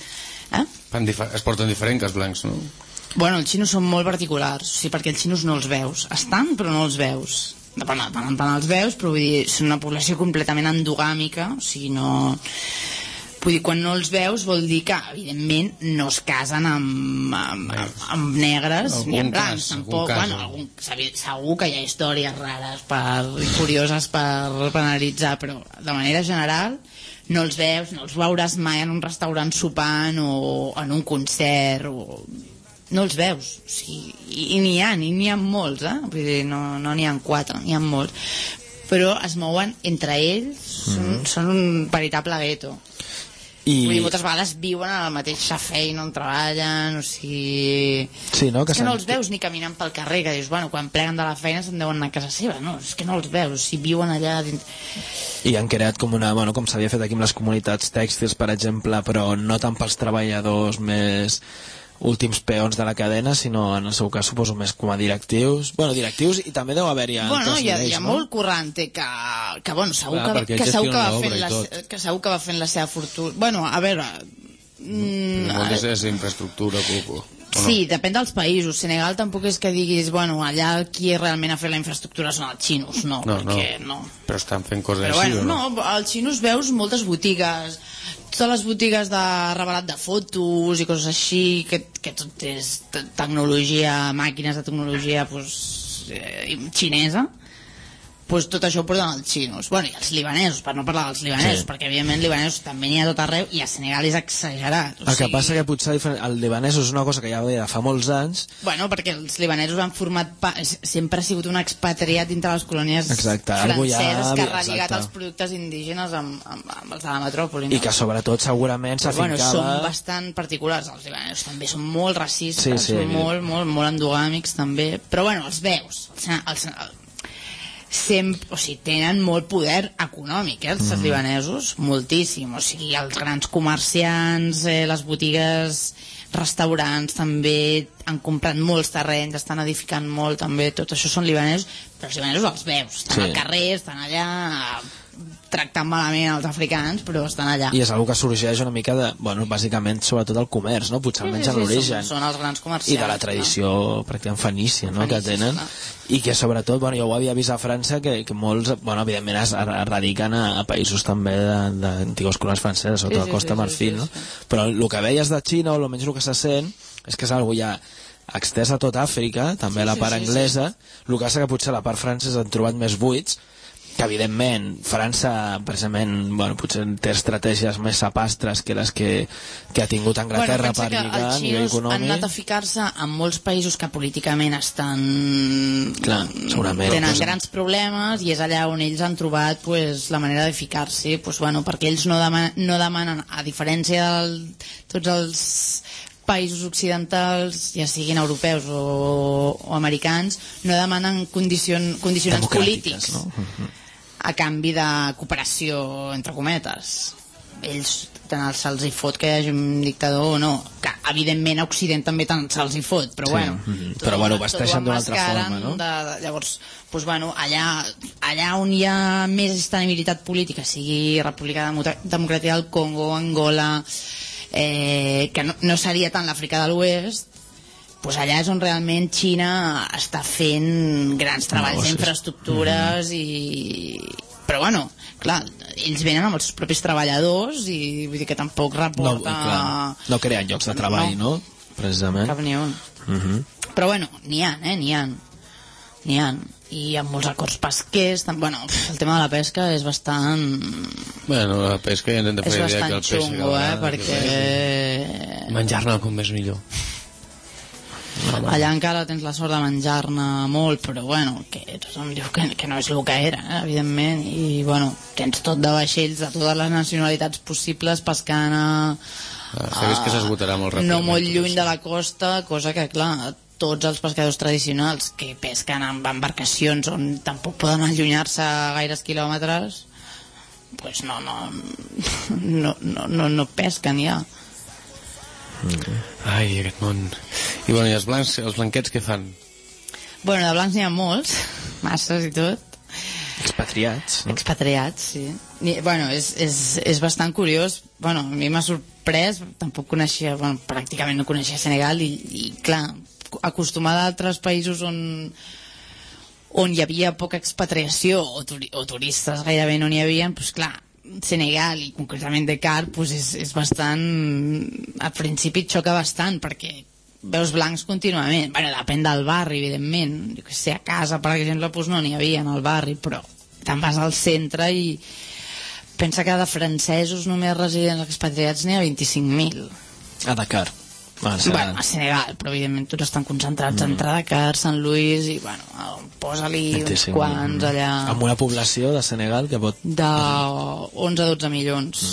Es porten diferents blancs, no? Bueno, els xinos són molt particulars, o sigui, perquè els xinos no els veus. Estan, però no els veus. De tant en tant els veus, però vull dir, són una població completament endogàmica, o sigui, no... Vull dir, quan no els veus vol dir que, evidentment, no es casen amb negres ni amb blancs, tampoc. Bueno, segur que hi ha històries rares i curioses per analitzar, però de manera general no els veus, no els veuràs mai en un restaurant sopant o en un concert o... no els veus, o sigui, i n'hi ha molts, vull dir, no n'hi ha 4, n'hi ha molts, però es mouen entre ells, són un veritable gueto. Vull dir, moltes vegades viuen a la mateixa feina on treballen, o sigui... Sí, no? És que no els veus ni caminant pel carrer, que dius, bueno, quan pleguen de la feina se'n deuen anar a casa seva, no, és que no els veus, o sigui, viuen allà dins... I han creat com una, bueno, com s'havia fet aquí amb les comunitats tèxtils, per exemple, però no tant pels treballadors més últims peons de la cadena, sinó en el seu cas suposo més com a directius, bueno, directius, i també deu haver-hi altres nivells, hi ha molt currante que bueno, segur que va fent la seva fortuna. Bueno, a veure... és infraestructura, no? Sí, depèn dels països. Senegal tampoc és que diguis, bueno, allà qui realment ha fet la infraestructura són els xinos, no. Però estan fent coses però, així, bueno, no, als xinos veus moltes botigues, totes les botigues de revelat de fotos i coses així, que tot és tecnologia, màquines de tecnologia xinesa, pues tot això ho porten els xinos. Bueno, i els libanesos, per no parlar dels libanesos, perquè evidentment libanesos també n'hi ha tot arreu i a Senegal és exagerat. El que passa que potser el libanès és una cosa que ja ve de fa molts anys. Bueno, perquè els libanesos han format sempre ha sigut un expatriat dintre les colònies franceses que ha relligat els productes indígenes amb els de la metròpoli. I que sobretot segurament s'afincava... Són bastant particulars, els libanesos també són molt racistes, són molt endogàmics també, però bueno, els veus, o sigui, tenen molt poder econòmic, els libanesos, moltíssim, o sigui, els grans comerciants, les botigues, restaurants també han comprat molts terrenys, estan edificant molt també, tot això són libanesos, però els libanesos els veus, estan al carrer, estan allà tractant malament els africans, però estan allà. I és una que sorgeix una mica de, bueno, bàsicament sobretot el comerç, no? Potser almenys en l'origen. Són els grans comerciants. I de la tradició pràcticament fenícia, no? Que tenen. I que sobretot, bueno, jo ho havia vist a França, que molts, bueno, evidentment es radiquen a països també d'antigues colònies franceses, sota la Costa Marfil, no? Però el que veies de Xina, o almenys el que se sent, és que és una cosa ja extesa a tota Àfrica, també a la part anglesa. El que passa que potser a la part francesa han trobat més buits, que evidentment França precisament, bueno, potser té estratègies més sapastres que les que ha tingut Anglaterra per lligar a nivell econòmic. Els xinos han anat a ficar-se en molts països que políticament estan... Clar, segurament. Tenen grans problemes i és allà on ells han trobat la manera de ficar-s'hi, perquè ells no demanen, a diferència de tots els països occidentals, ja siguin europeus o americans, no demanen condicionants polítics, no? A canvi de cooperació, entre cometes. Ells tant se'ls hi fot que hi hagi un dictador o no, que evidentment a Occident també tant se'ls hi fot, però bueno, però bueno, vesteixen d'una altra forma, no? Llavors, allà on hi ha més estabilitat política, sigui República Democràtica del Congo, Angola, que no seria tant l'Àfrica de l'Oest, allà és on realment Xina està fent grans treballs d'infraestructures però bueno, clar, ells venen amb els seus propis treballadors i vull dir que tampoc reporta... No creen llocs de treball, no? Precisament. Cap ni un. Però bueno, n'hi ha. n'hi ha, i amb molts acords pesquers. Bueno, el tema de la pesca és bastant... Bueno, la pesca ja hem de fer idea que el peix... És bastant xungo, perquè... Menjar-ne com més millor. Allà encara tens la sort de menjar-ne molt, però bueno, que tothom diu que no és el que era, evidentment, i bueno, tens tot de vaixells de totes les nacionalitats possibles pescant sabés que s'esgotarà molt ràpidament. No molt lluny de la costa, cosa que, clar, tots els pescadors tradicionals que pesquen amb embarcacions on tampoc poden allunyar-se gaires quilòmetres, pues no pesquen ja. Ai, aquest món. I bueno, i els blanquets què fan? Bueno, de blancs n'hi ha molts, masses i tot. Expatriats, no? Expatriats, sí. Bueno, és bastant curiós. Bueno, a mi m'ha sorprès, tampoc coneixia, bueno, pràcticament no coneixia Senegal i clar, acostumada a altres països on hi havia poca expatriació o turistes gairebé no n'hi havia, doncs clar, Senegal i concretament Dakar pues és bastant, al principi et xoca bastant perquè veus blancs contínuament. Bueno, depèn del barri, evidentment. Jo que sé, a casa, per exemple, pues no n'hi havia en el barri, però te'n vas al centre i pensa que de francesos només residents expatriats n'hi ha 25.000. A Dakar. Bueno, a Senegal, però evidentment tots estan concentrats entre Dakar, Sant Luís i bueno, posa-li uns quants allà. Amb una població de Senegal que pot... de 11-12 milions.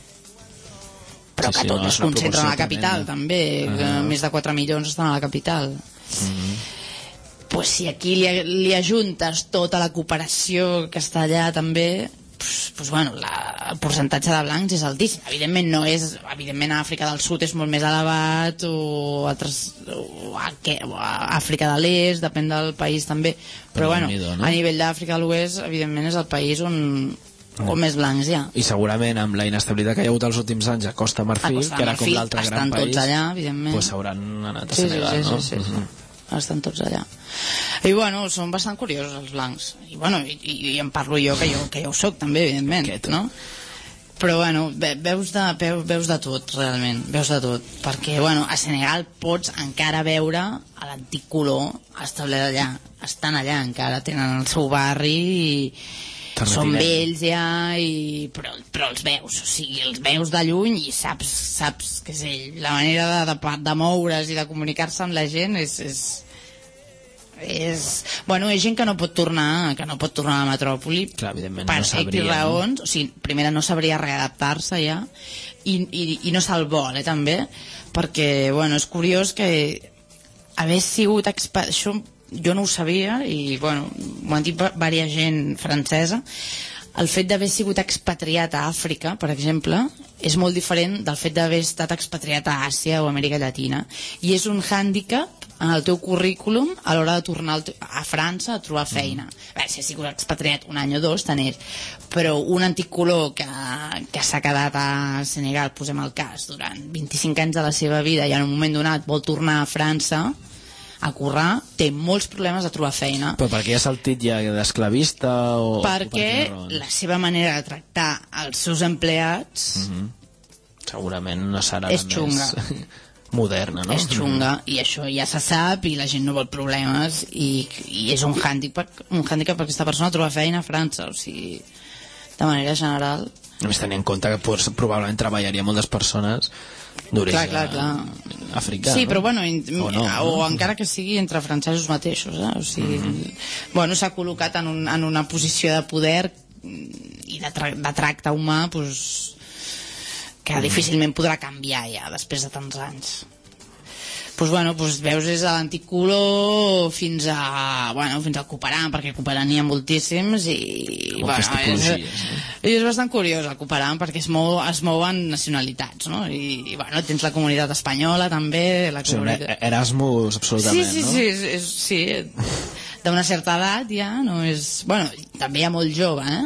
Però que tot es concentra a la capital també, més de 4 milions estan a la capital. Pues si aquí li ajuntes tota la cooperació que està allà també, pues bueno, el percentatge de blancs és altíssim. Evidentment no és, evidentment a Àfrica del Sud és molt més elevat, o a Àfrica de l'Est, depèn del país també, però bueno, a nivell d'Àfrica de l'Oest evidentment és el país on més blancs hi ha. I segurament amb la inestabilitat que hi ha hagut els últims anys a Costa Marfil, que era com l'altre gran país, estan tots allà, evidentment, pues s'hauran anat a Senegal, no? Sí. Estan tots allà. I bueno, són bastant curiosos els blancs. I bueno, i en parlo jo, que jo ho soc també, evidentment, no? Però bueno, veus de tot, realment, veus de tot. Perquè bueno, a Senegal pots encara veure a l'antic color establert allà. Estan allà encara, tenen el seu barri i són vells ja, però els veus, o sigui, els veus de lluny i saps que és ell. La manera de moure's i de comunicar-se amb la gent bueno, és gent que no pot tornar a la metròpoli. Clar, evidentment, per no sabria, raons, o sigui, primera no sabria readaptar-se ja i no se'l vol, també, perquè bueno, és curiós que haver sigut això jo no ho sabia i bueno, m'ho han dit diversa gent francesa. El fet d'haver sigut expatriat a Àfrica, per exemple, és molt diferent del fet d'haver estat expatriat a Àsia o Amèrica Llatina, i és un hàndicap en el teu currículum a l'hora de tornar a França a trobar feina. Si has sigut expatriat un any o dos, tant és, però un antic color que s'ha quedat a Senegal, posem el cas, durant 25 anys de la seva vida i en un moment donat vol tornar a França a currar, té molts problemes de trobar feina. Però perquè ja s'ha sentit ja d'esclavista o... Perquè la seva manera de tractar els seus empleats segurament no serà és xunga. Moderna, no? És xunga, i això ja se sap i la gent no vol problemes i és un hàndicap per aquesta persona trobar feina a França, o sigui, de manera general. A més, tenint en compte que probablement treballaria moltes persones d'origen africà. Sí, però bueno, o encara que sigui entre francesos mateixos, o sigui, bueno, s'ha col·locat en una posició de poder i de tracte humà, pues, que difícilment podrà canviar ja després de tants anys. Pues bueno, pues veus des de l'antic color fins al Cooperant, perquè Cooperant n'hi ha moltíssims i és bastant curiós el Cooperant perquè es mouen nacionalitats, no? I bueno, tens la comunitat espanyola també, Erasmus absolutament, no? Sí, d'una certa edat ja, no és... Bueno, també hi ha molt jove,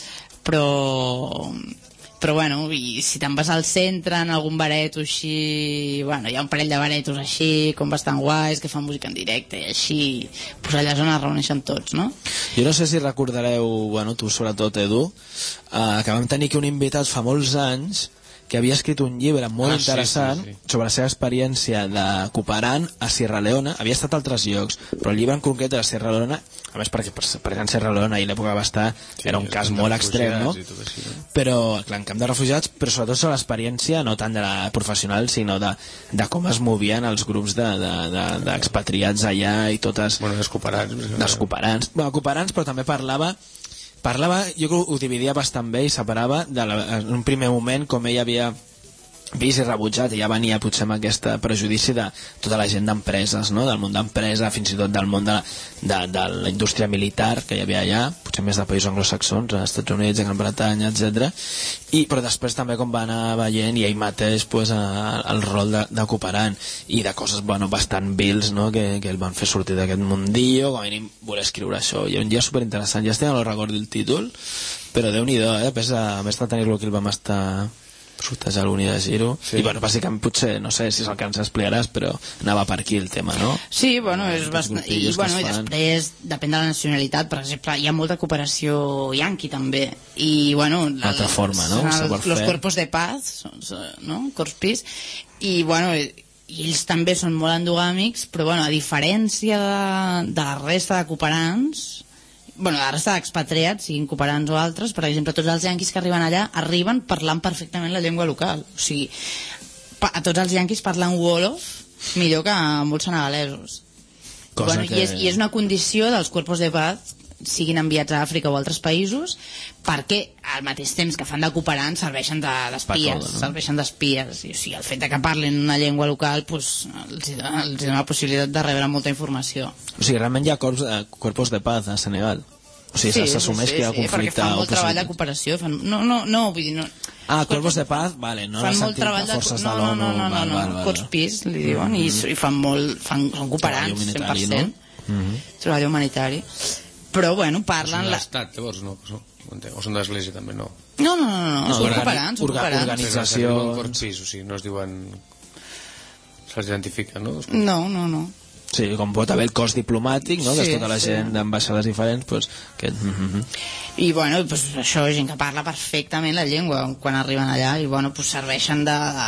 però bueno, i si te'n vas al centre en algun bareto així, bueno, hi ha un parell de baretos així com bastant guais, que fan música en directe i així, pues allà és on es reuneixen tots, no? Jo no sé si recordareu, bueno, tu sobretot, Edu, que vam tenir aquí un invitat fa molts anys que havia escrit un llibre molt interessant sobre la seva experiència de cooperant a Sierra Leone. Havia estat a altres llocs, però el llibre en concret de Sierra Leone, a més perquè en Sierra Leone i l'època va estar, era un cas molt extrem, no? Però, clar, en camp de refugiats, però sobretot sobre l'experiència no tant de la professional, sinó de com es movien els grups d'expatriats allà i totes... Bueno, dels cooperants. Bueno, cooperants, però també parlava, jo ho dividia bastant bé i separava en un primer moment com ell havia vist i rebutjat, i ja venia potser amb aquest prejudici de tota la gent d'empreses, no? Del món d'empresa, fins i tot del món de la indústria militar que hi havia allà, potser més de països anglosaxons, als Estats Units, a Gran Bretanya, etc. Però després també com va anar veient i ell mateix el rol de cooperant i de coses bastant vils, no? que el van fer sortir d'aquest mundillo, com a mínim voler escriure això. I un llibre superinteressant, ja no recordo el títol, però Déu-n'hi-do, a més de tenir-lo aquí el vam estar sortejar l'Uni de Giro, i bàsicament potser, no sé si és el que ens explicaràs, però anava per aquí el tema, no? Sí, és bastant... I després, depèn de la nacionalitat, per exemple, hi ha molta cooperació yanqui també, i altra forma, no? Los cuerpos de paz, no? Corps Peace, i ells també són molt endogàmics, però a diferència de la resta de cooperants, la resta d'expatriats, siguin cooperants o altres, per exemple, tots els yanquis que arriben allà arriben parlant perfectament la llengua local. O sigui, a tots els yanquis parlen Wolof millor que molts senegalesos. I és una condició dels cuerpos de paz, siguin enviats a Àfrica o a altres països, perquè al mateix temps que fan de cooperants serveixen d'espies. I, o sigui, el fet que parlin una llengua local els dona la possibilitat de rebre molta informació. O sigui, realment hi ha cuerpos de paz a Senegal. O sigui, s'assumeix que hi ha conflicte. Perquè fan molt treball de cooperació. Vull dir, no... cuerpos de paz, vale, no fan molt treball de forces de l'ONU. No, Corps Peace, li diuen, i fan cooperants, 100%. Treball humanitari. Però, parlen... Són l'estat, llavors, no? O són d'església, també, no? No, són cooperants. Organització... Corps Peace, o sigui, no es diuen... Se'ls identifica, no? No. Sí, com pot haver el cos diplomàtic, no? Que és tota la gent d'ambaixades diferents, I, això, gent que parla perfectament la llengua quan arriben allà, i, serveixen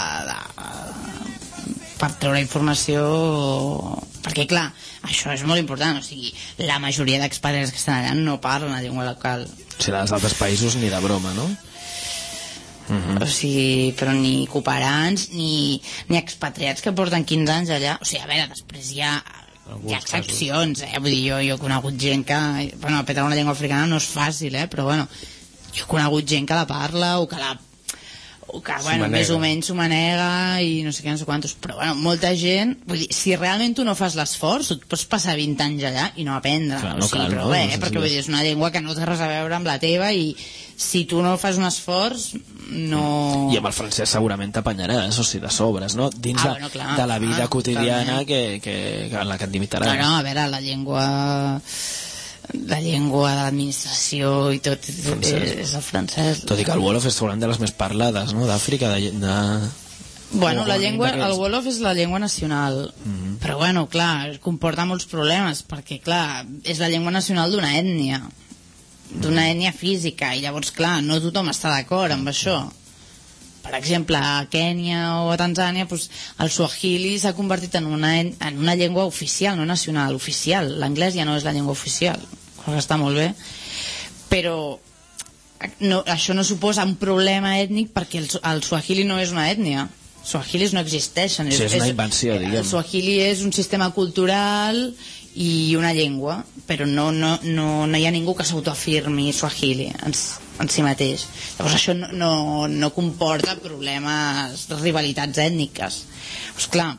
per treure informació, perquè, clar, això és molt important, o sigui, la majoria d'expatriats que estan allà no parlen la llengua local. O sigui, als altres països ni de broma, no? O sigui, però ni cooperants ni expatriats que porten 15 anys allà. O sigui, a veure, després hi ha excepcions, vull dir, jo he conegut gent que aprendre una llengua africana no és fàcil, però jo he conegut gent que la parla o que més o menys s'ho manega i no sé què, no sé quantos, però molta gent, vull dir, si realment tu no fas l'esforç, tu et pots passar 20 anys allà i no aprendre. Clar, no cal, però perquè vull dir, és una llengua que no té res a veure amb la teva, i si tu no fas un esforç no... I amb el francès segurament t'apanyaràs, o sigui, de sobres, no? Dins de la vida quotidiana en la que et limitaràs. No, a veure, la llengua de l'administració i tot és el francès. Tot i que el Wolof és segurament de les més parlades, no? D'Àfrica, la llengua, el Wolof és la llengua nacional, però clar, comporta molts problemes, perquè clar, és la llengua nacional d'una ètnia física, i llavors clar, no tothom està d'acord amb això. Per exemple, a Kènia o a Tanzània, el suahili s'ha convertit en una llengua oficial, no nacional, oficial. L'anglès ja no és la llengua oficial, cosa que està molt bé, però això no suposa un problema ètnic, perquè el suahili no és una ètnia. Suahilis no existeixen. Sí, és una invenció, diguem. El suahili és un sistema cultural i una llengua, però no hi ha ningú que s'autoafirmi suahili en si mateix. Llavors això no comporta problemes de rivalitats ètniques. Doncs clar,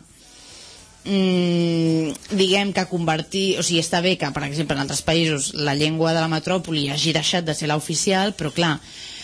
diguem que o sigui, està bé que, per exemple, en altres països la llengua de la metròpoli hagi deixat de ser l'oficial, però clar,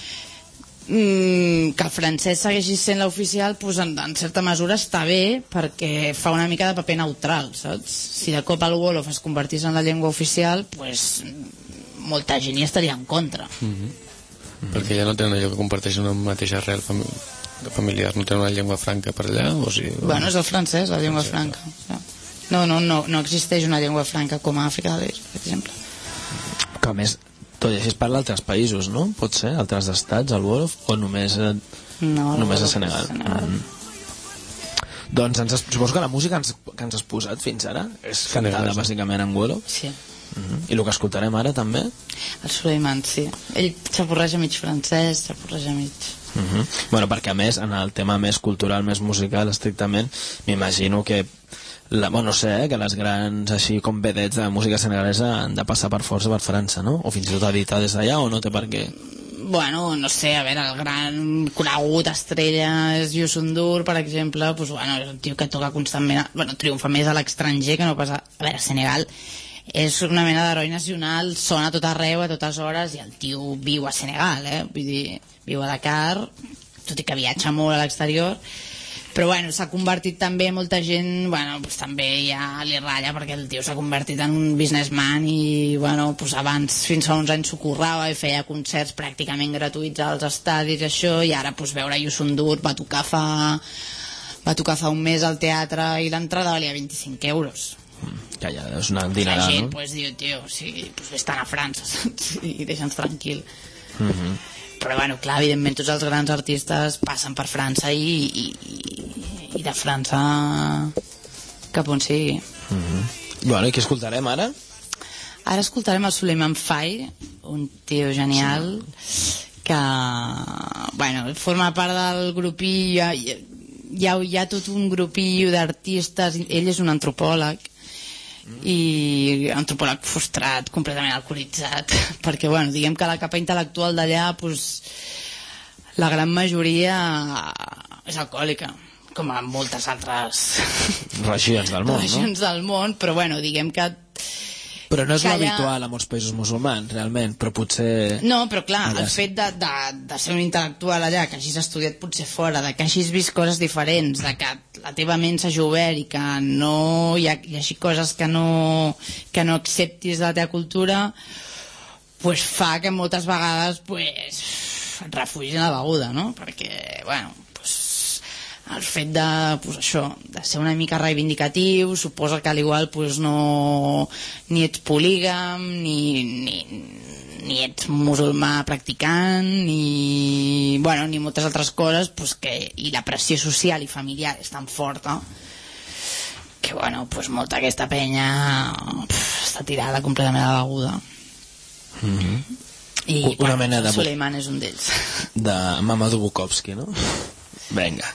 que el francès segueixi sent l'oficial, en certa mesura està bé, perquè fa una mica de paper neutral, saps? Si de cop el Wolof es convertís en la llengua oficial, molta gent hi estaria en contra. Perquè ja no tenen allò que comparteixen una mateixa arrel familiar, no tenen una llengua franca per allà? És el francès, la llengua franca. No existeix una llengua franca com a Àfrica de l'Est, per exemple. Que a més, Tot i així es parla d'altres països, no? Pot ser, altres estats, el Wolof, o només a Senegal? Doncs suposo que la música que ens has posat fins ara és cantada bàsicament en Wolof. Sí. I el que escoltarem ara també? El Suleiman, sí. Ell xapurreja mig francès, xapurreja mig... Bueno, perquè a més, en el tema més cultural, més musical, estrictament, m'imagino que no sé, que les grans així com vedets de música senegalesa han de passar per força per França, no? O fins i tot editar des d'allà, o no té per què? Bueno, no sé, a veure, el gran conegut estrella és Youssou N'Dour, per exemple, pues, bueno, és un tio que toca constantment, bueno, triomfa més a l'estranger que no pas a veure, Senegal és una mena d'heroi nacional, sona a tot arreu, a totes hores, i el tio viu a Senegal, vull dir, viu a Dakar, tot i que viatja molt a l'exterior, però bueno, s'ha convertit també molta gent, bueno, pues també ja li ratlla perquè el tio s'ha convertit en un businessman i bueno, pues abans fins fa uns anys s'ho currava i feia concerts pràcticament gratuïts als estadis i això, i ara pues veure Youssou N'Dour va tocar fa un mes al teatre i l'entrada valia 25 euros. Que ja és una dinarada, la gent no? pues diu, tio, o sigui, pues estan a França i deixa'ns tranquil. Però bueno, clar, evidentment tots els grans artistes passen per França i de França cap on sigui. Bueno, i què escoltarem ara? Ara escoltarem el Suleiman Faye, un tio genial que bueno, forma part del grupillo, hi ha tot un grupillo d'artistes. Ell és un antropòleg i antropòleg frustrat, completament alcoholitzat, perquè bueno, diguem que la capa intel·lectual d'allà pues, la gran majoria és alcohòlica, com a moltes altres regions del món, regions del món, però bueno, diguem que però no és l'habitual a molts països musulmans, realment, però potser... No, però clar, el fet de ser un intel·lectual allà, que hagis estudiat potser fora, de que hagis vist coses diferents, de que la teva ment s'hagi obert i que no hi hagi coses que no acceptis de la teva cultura, pues fa que moltes vegades pues, et refugis en la beguda, no? Perquè, bueno... el fet de, pues això, de ser una mica reivindicatiu suposa que al igual pues, no ni ets polígam ni ets musulmà practicant ni moltes altres coses pues, i la pressió social i familiar és tan forta que bueno, pues, molta aquesta penya està tirada completament a la beguda. I una mena de Suleiman és un d'ells, de Mamadou Bukowski, no? Venga.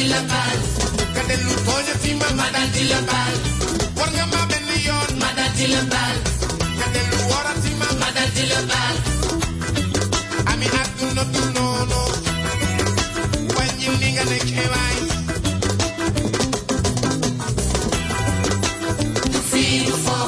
Madadilabal, Kadelu Toya Tima Madadilabal, Wargama Bendion Madadilabal, Kadelu Wara Tima Madadilabal, Aminatu no tu no no, when you ninga ne kewai. Feel for.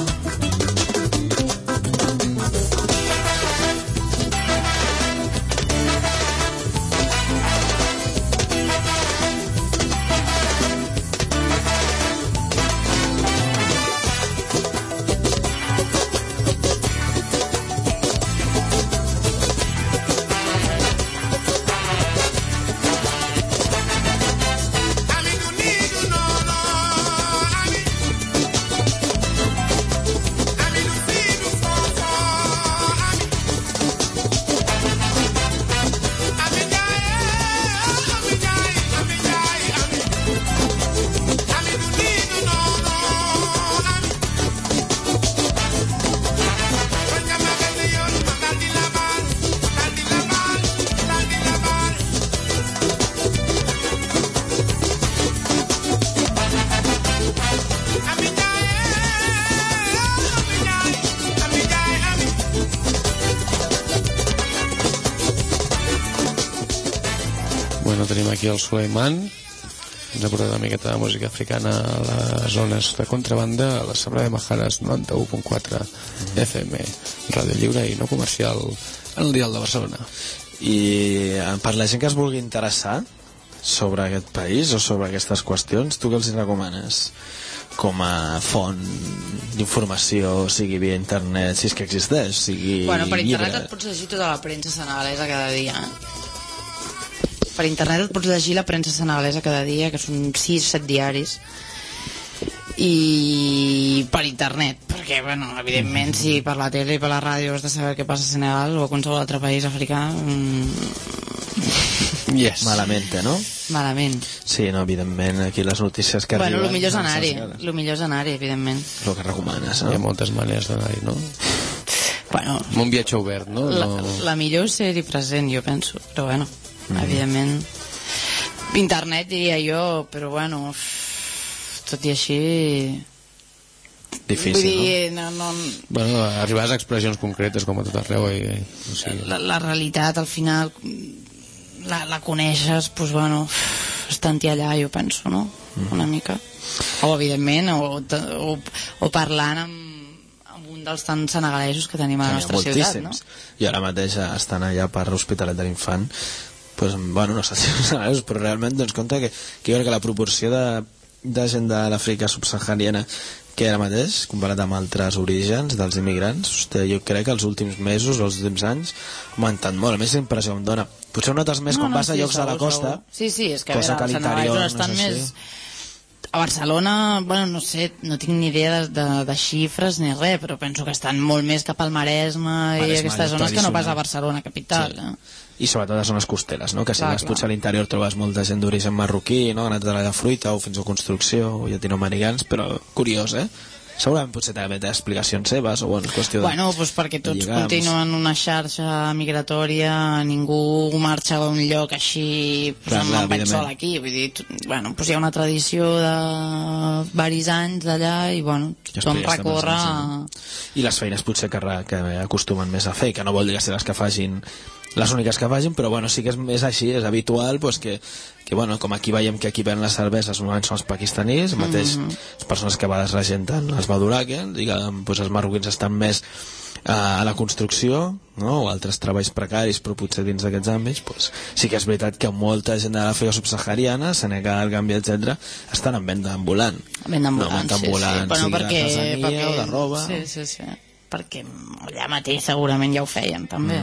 Tenim aquí el Suleiman, ens ha portat una miqueta de música africana a les zones de contrabanda a la Sagrada de Majares 91.4 FM, ràdio lliure i no comercial en el dial de Barcelona. I per la gent que es vulgui interessar sobre aquest país o sobre aquestes qüestions, tu què els recomanes com a font d'informació, sigui via internet, si és que existeix, sigui per internet llibre? et pots llegir tota la premsa senegalesa cada dia, Per internet et pots llegir la premsa senegalesa cada dia, que són 6-7 diaris, i per internet, perquè, bueno, evidentment, si per la tele i per la ràdio has de saber què passa a Senegal o a qualsevol altre país africà, yes. Malament, no? Malament. Sí, no, evidentment, aquí les notícies que arriben... Bueno, el millor és anar-hi, evidentment. El que recomanes, no? Hi ha moltes maneres d'anar-hi, no? Bueno... Un viatge obert, no? La millor és ser-hi present, jo penso, però bueno... evidentment internet diria jo, però bueno tot i així difícil, vull dir, no... Bueno, arribes a expressions concretes com a tot arreu i, o sigui... la realitat al final la coneixes, doncs bueno estant-hi allà, jo penso, no? Una mica, o evidentment o parlant amb un dels tants senegalesos que tenim a la nostra ciutat, no? I ara mateix estan allà per l'Hospitalet de l'Infant, pues, bueno, no sé si senegalesos, però realment doncs compte que jo crec que la proporció de gent de l'Àfrica subsahariana que ara mateix, comparat amb altres orígens dels immigrants, hosti, jo crec que els últims mesos o els últims anys ha augmentat molt. A més, la impressió em dona, potser ho notes més quan vas a llocs de la costa, sí, és que a veure, els senegalesos estan més... A Barcelona, bueno, no sé, no tinc ni idea de xifres ni res, però penso que estan molt més cap al Maresme i aquestes zones que no pas a Barcelona capital. Sí. I sobretot a zones costeres, no? Que si vas potser a l'interior trobes molta gent d'origen marroquí, no? Anat de la fruita o fins a construcció, o llatinoamericans, però curiós, Segurament potser també té explicacions seves, o bueno, és qüestió de... Bueno, doncs perquè tots continuen una xarxa migratòria, ningú marxa a un lloc així, doncs me'n vaig sol aquí, vull dir, bueno, doncs hi ha una tradició de varis anys d'allà i, bueno, tothom recorre... I les feines potser que acostumen més a fer, que no vol dir que ser les que facin les úniques que facin, però bueno, sí que és així, és habitual, pues, que bueno, com aquí veiem que aquí ven les cerveses normalment són els pakistanís, mateix les persones que a vegades regenten els baduraques, i que pues, els marroquins estan més a la construcció, no? O altres treballs precaris, però potser dins d'aquests àmbits, pues, sí que és veritat que molta gent de l'Àfrica subsahariana, Senegal, Gàmbia, etc., estan en venda ambulant. Venda ambulant, sí. Bueno, perquè o de roba. Sí. Perquè allà mateix segurament ja ho feien, també.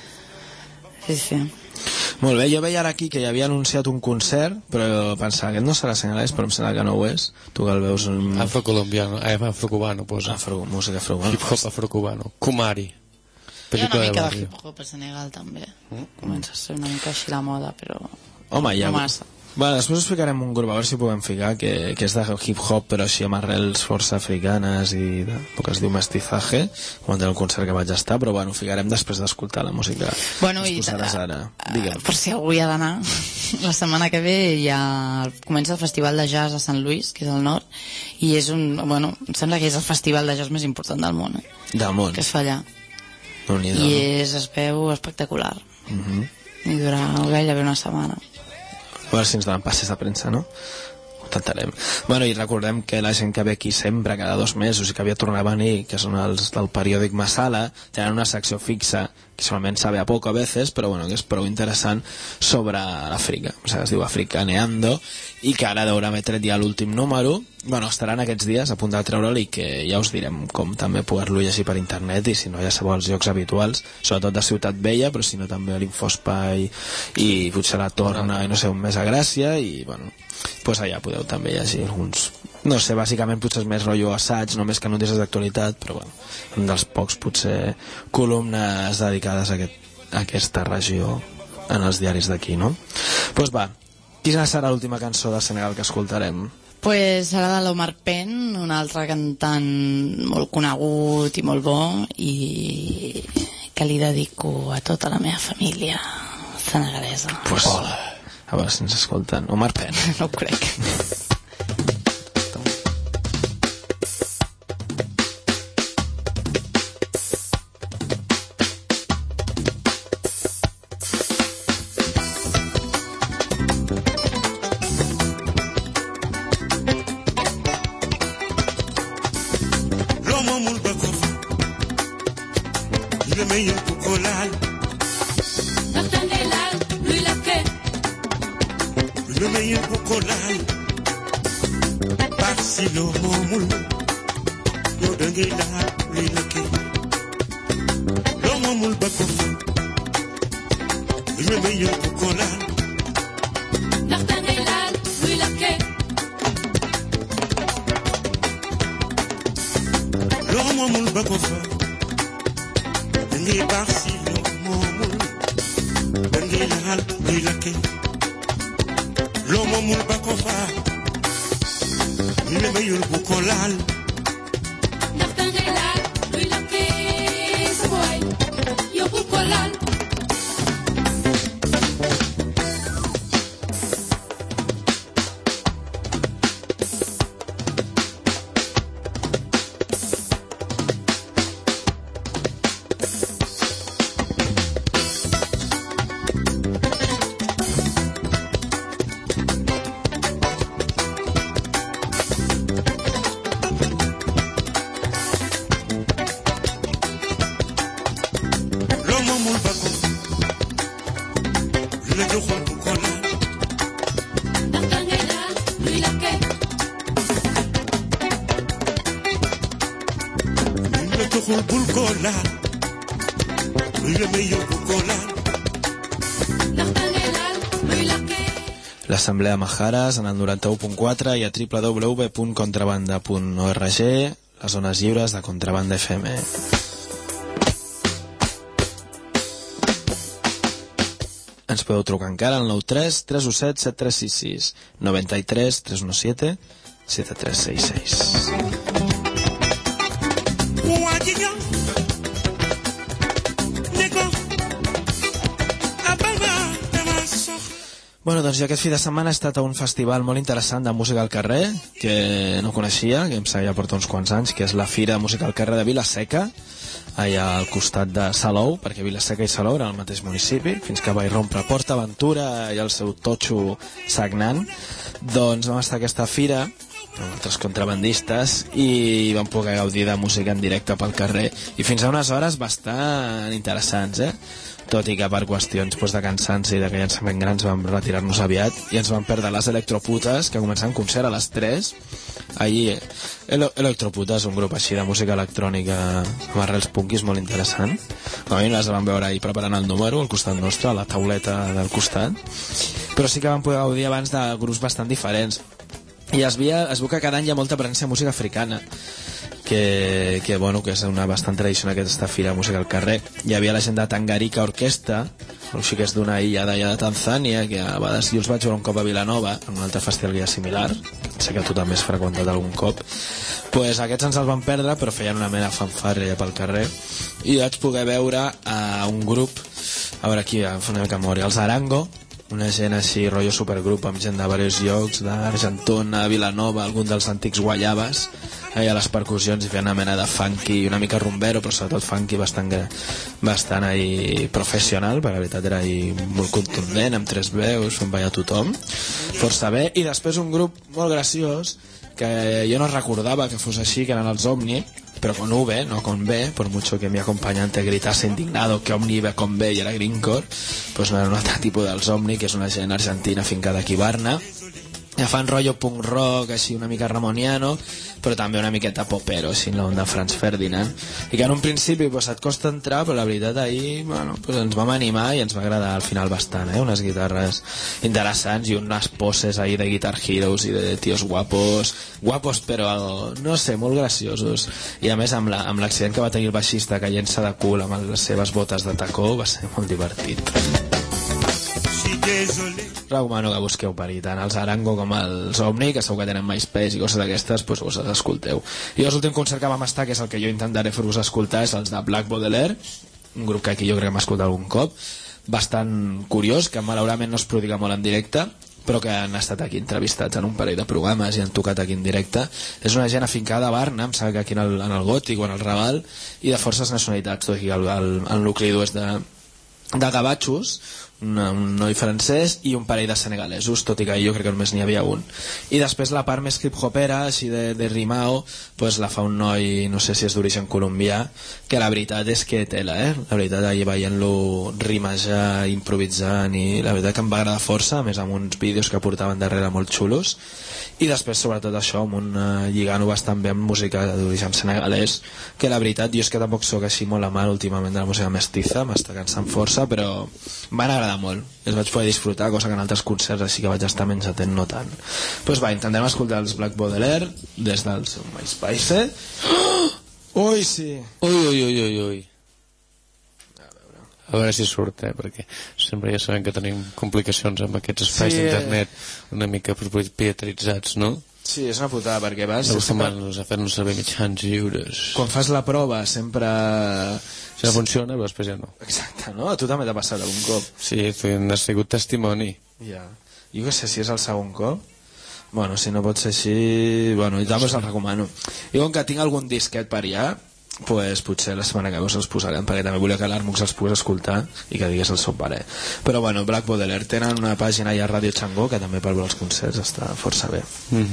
Sí. Molt bé, jo veia ara aquí que hi havia anunciat un concert, però pensava que no serà senegalès, però em sembla que no ho és. Tu que el veus... Afrocolombiano, afrocubano, posa. Música afrocubana. Hip-hop afrocubano. Kumari. Hi ha una mica de hip-hop a Senegal, també. Comença a ser una mica així la moda, però... Home, no massa. Bueno, després us ficarem un grup, a veure si podem ficar, que és de hip-hop, però així amb arrels força africanes i el que es diu mestizaje, quan del concert que vaig estar, però bueno, ho ficarem després d'escoltar la música. Bueno, i per si algú hi ha d'anar, la setmana que ve comença el Festival de Jazz a Sant Lluís, que és al nord, i és em sembla que és el festival de jazz més important del món. Del món? Que es fa allà. I es veu espectacular. I durarà gairebé una setmana. A veure si ens donen passes de premsa, no? Ho intentarem. Bueno, i recordem que la gent que ve aquí sempre, cada 2 mesos, i que havia tornat a venir, que són els del periòdic Masala, tenen una secció fixa, que solament sabe a poco a veces, però bueno, que és prou interessant, sobre l'Àfrica. O sigui, es diu Africaneando, i que ara deurà haver tret ja l'últim número. Bueno, estaran aquests dies a punt de treure'l, i que ja us direm com també poder-lo llegir per internet, i si no ja sabeu els llocs habituals, sobretot de Ciutat Vella, però si no també a l'Infospai i potser la Torna, i no sé, on més a Gràcia, i bueno, pues allà podeu també llegir alguns, no sé, bàsicament potser és més rotllo assaig, no més que notícies d'actualitat, però bueno, un dels pocs potser columnes dedicades a aquesta regió en els diaris d'aquí, no? Pues va, quina serà l'última cançó de Senegal que escoltarem? Pues serà de l'Omar Penn, un altre cantant molt conegut i molt bo, i que li dedico a tota la meva família senegalesa. Pues hola, a veure si ens escolten. Omar Penn. No ho crec. L'Assemblea Majares en el 91.4 i a www.contrabanda.org, les zones lliures de Contrabanda FM. Ens podeu trucar encara al 93 317 7366, 93 317 7366. Bueno, doncs jo aquest fi de setmana he estat a un festival molt interessant de música al carrer, que no coneixia, que em seguia porta uns quants anys, que és la Fira de Música al Carrer de Vila-seca, allà al costat de Salou, perquè Vila-seca i Salou eren el mateix municipi, fins que va irrompre Port Aventura i el seu totxo sagnant. Doncs vam estar a aquesta fira amb altres contrabandistes i vam poder gaudir de música en directe pel carrer, i fins a unes hores bastant interessants, tot i que per qüestions de cansanci i de que ja ens fem ben grans vam retirar-nos aviat i ens vam perdre les Electroputes, que començaven concert a les 3. Allí Electroputes, un grup així de música electrònica amb arrels punkis molt interessant. A mi les vam veure ahir preparant el número al costat nostre, a la tauleta del costat, però sí que vam poder gaudir abans de grups bastant diferents. I es veu que cada any hi ha molta presència de música africana, que és una bastant tradició en aquesta fira de música al carrer. Hi havia la gent de Tangarica Orquestra, així que és d'una illa d'allà de Tanzània, que a vegades jo els vaig veure un cop a Vilanova, en un altre festival que hi ha similar, sé que tu també has freqüentat algun cop. Pues aquests ens els van perdre, però feien una mena fanfàrria pel carrer, i vaig poder veure un grup, a veure aquí, fa una mica memòria, els Arango, una gent així, rotllo supergrup, amb gent de diversos llocs, d'Argentona, Vilanova, algun dels antics Guayabas, a les percussions, i feien una mena de funky, una mica rumbero, però sobretot funky bastant ahí professional, perquè la veritat era ahí molt contundent, amb 3 veus, fent ballar tothom, força bé. I després un grup molt graciós, que jo no recordava que fos així, que eren els Omni, pero con V, no con B, por mucho que mi acompañante gritase indignado que Omni iba con B y era Greencore, pues no era un altre tipus dels Omni, que és una gent argentina fincada aquí a Barna. Ja fan rotllo punk rock, així una mica ramoniano, però també una miqueta popero, així en l'onda Franz Ferdinand. I que en un principi pues, et costa entrar, però la veritat ahir bueno, pues, ens vam animar i ens va agradar al final bastant, unes guitarres interessants i unes poses ahí de Guitar Heroes i de tios guapos, però no sé, molt graciosos. I a més amb l'accident que va tenir el baixista caient-se de cul amb les seves botes de tacó va ser molt divertit. Recomano que busqueu per ahí tant els Arango com els Omni, que segur que tenen MySpace i coses d'aquestes, doncs vos les escolteu. I l'últim concert que vam estar, que és el que jo intentaré fer-vos escoltar, és els de Black Baudelaire, un grup que aquí jo crec que m'ha escoltat algun cop, bastant curiós, que malauradament no es prodiga molt en directe, però que han estat aquí entrevistats en un parell de programes i han tocat aquí en directe. És una gent afincada a Barna, em sembla que aquí en el Gòtic o en el Raval, i de forces nacionalitats, tot i que el nucli dur és de gavatxos, un noi francès i un parell de senegalesos, tot i que jo crec que només n'hi havia un. I després la part més hip-hopera, així de rimao, pues la fa un noi, no sé si és d'origen colombià, que la veritat és que tela, la veritat ahir veient-lo rimejar, improvisant, i la veritat que em va agradar força, a més amb uns vídeos que portaven darrere molt xulos. I després sobretot això, amb lligant-ho bastant bé amb música d'origen senegalès, que la veritat jo és que tampoc soc així molt amant últimament de la música mestiza, m'està cansant força, però van agradar molt, els vaig poder disfrutar, cosa que en altres concerts així que vaig estar menys atent no tant. Doncs va, intentarem escoltar els Black Baudelaire des del seu MySpace. Ui, sí. Ui. A veure si surt, perquè sempre ja sabem que tenim complicacions amb aquests espais d'internet una mica proprietoritzats, no? Sí, és una putada, perquè vas... Acostumant-nos a fer-nos servir mitjans lliures. Quan fas la prova sempre... Si no funciona, però després ja no. Exacte, no? A tu també t'ha passat algun cop. Sí, has sigut testimoni. Ja. Jo què sé si és el segon cop. Bueno, si no pot ser així... Bueno, i també us el recomano. I com que tinc algun disquet per allà, pues potser la setmana que ve els posarem, perquè també volia que l'Armux els pogués escoltar i que digués el seu pare. Però bueno, Black Baudelaire tenen una pàgina allà a Ràdio Xangó, que també per veure els concerts està força bé.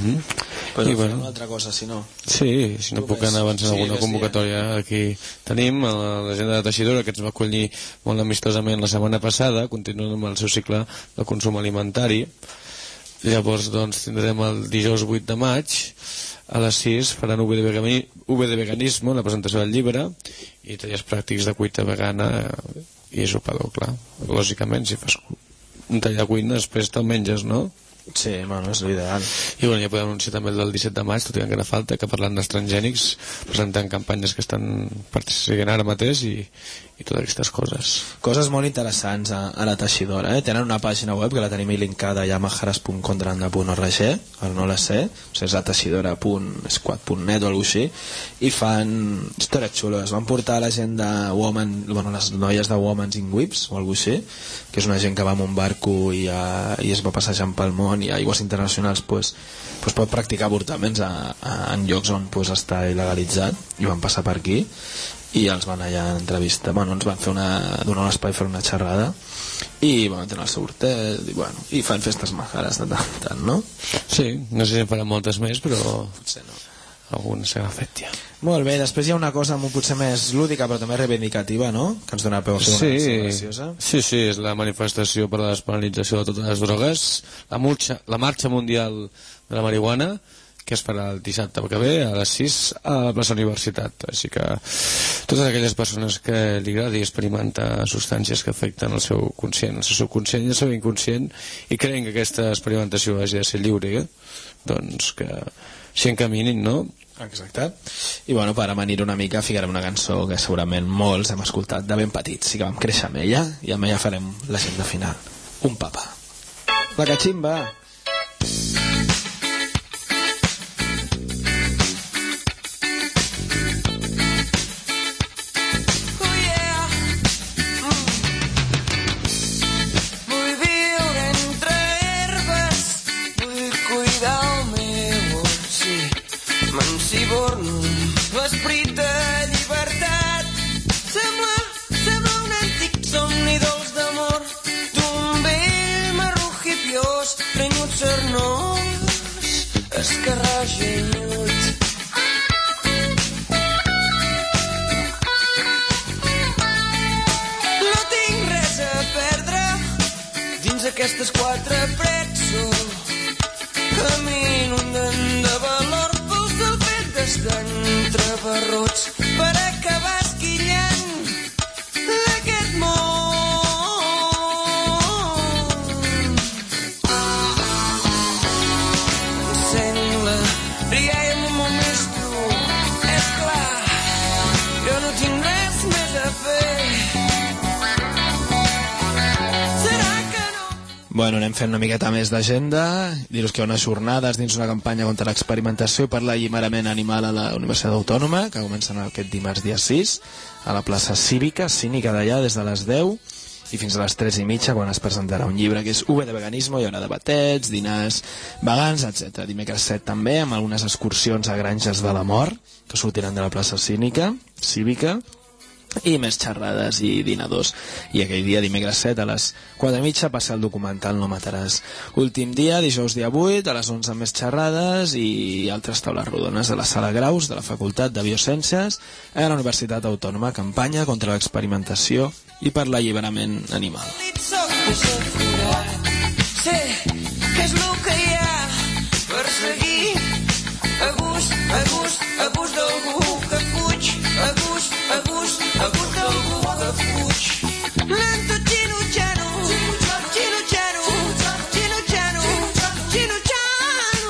Però bueno, una altra cosa, si no. Sí, si no puc anar avançant alguna convocatòria. Aquí tenim la gent de Teixidora, que ens va acollir molt amistosament la setmana passada, continuen amb el seu cicle de consum alimentari. Llavors doncs tindrem el dijous 8 de maig a les 6 faran V de veganisme, la presentació del llibre, i tallers pràctics de cuita vegana i sopador, clar. Lògicament, si fas un taller de cuina després te'l menges, no? Sí, bueno, és l'ideal. I bueno, ja podem anunciar també el del 17 de maig, tot i que encara falta, que parlant dels transgènics, presentant campanyes que estan participant ara mateix i totes aquestes coses. Coses molt interessants a la Teixidora, Tenen una pàgina web que la tenim linkada a majares.contranda.org, el no la sé, o sigui, és la teixidora.squad.net o alguna cosa així, i fan històries xules. Van portar la gent de Woman, bueno, les noies de Women's in Whips o alguna cosa així, que és una gent que va amb un barco i es va passejant pel món i a aigües internacionals pues pot practicar avortaments en llocs on està il·legalitzat, i van passar per aquí i els van allà entrevistar, bueno, ens van donar un espai per una xerrada i bueno, tenen el seu hortet i fan festes majares de tant en tant, no? Sí, no sé si en faran moltes més, però potser no, algun s'ha fet ja. Molt bé, després hi ha una cosa potser més lúdica però també reivindicativa, no? Que ens dona peu a fer una graciosa. Sí, és la manifestació per a la despenalització de totes les drogues, la marxa mundial de la marihuana, que es farà el dissabte que ve a les 6 a la plaça Universitat. Així que totes aquelles persones que li agradi experimentar substàncies que afecten el seu conscient, el seu subconscient i el seu inconscient, i creuen que aquesta experimentació hagi de ser lliure, doncs que s'hi encaminin, no? Exacte. I bueno, per amanir una mica ficarem una cançó que segurament molts hem escoltat de ben petits, sí que vam créixer amb ella i amb ella farem l'agenda final. Un papa. La cachimba. L'esperit de llibertat sembla un antic somni dolç d'amor d'un vell marró hipiós, prenyut cernós, escarrage llut. No tinc res a perdre dins aquestes quatre parets, camino de valor d'entre barrots per acabar esquillant d'aquest món. Encén la rialla amb un món més dur, és clar, jo no tinc res més a fer. Serà que no? Bueno, anem fent una miqueta més d'agenda. Dir-vos que hi ha unes jornades dins una campanya contra l'experimentació per l'alliberament animal a la Universitat Autònoma, que comencen aquest dimarts dia 6 a la plaça Cívica d'allà des de les 10 i fins a les 3:30, quan es presentarà un llibre que és V de veganisme. Hi haurà debatets, dinars vegans, etc. Dimecres 7 també, amb algunes excursions a granges de la mort que sortiran de la plaça Cívica i més xerrades i dinadors. I aquell dia, dimecres 7 a les 4:30, passa el documental No mataràs. Últim dia, dijous dia 8 a les 11, més xerrades i altres taules rodones de la Sala Graus de la Facultat de Biociències a la Universitat Autònoma. Campanya contra l'experimentació i per l'alliberament animal. Sé que és el que hi ha per seguir a gust d'algú que fuig, a gust d'algú que fuig. Lento xino-xano, xino-xano, xino-xano, xino-xano.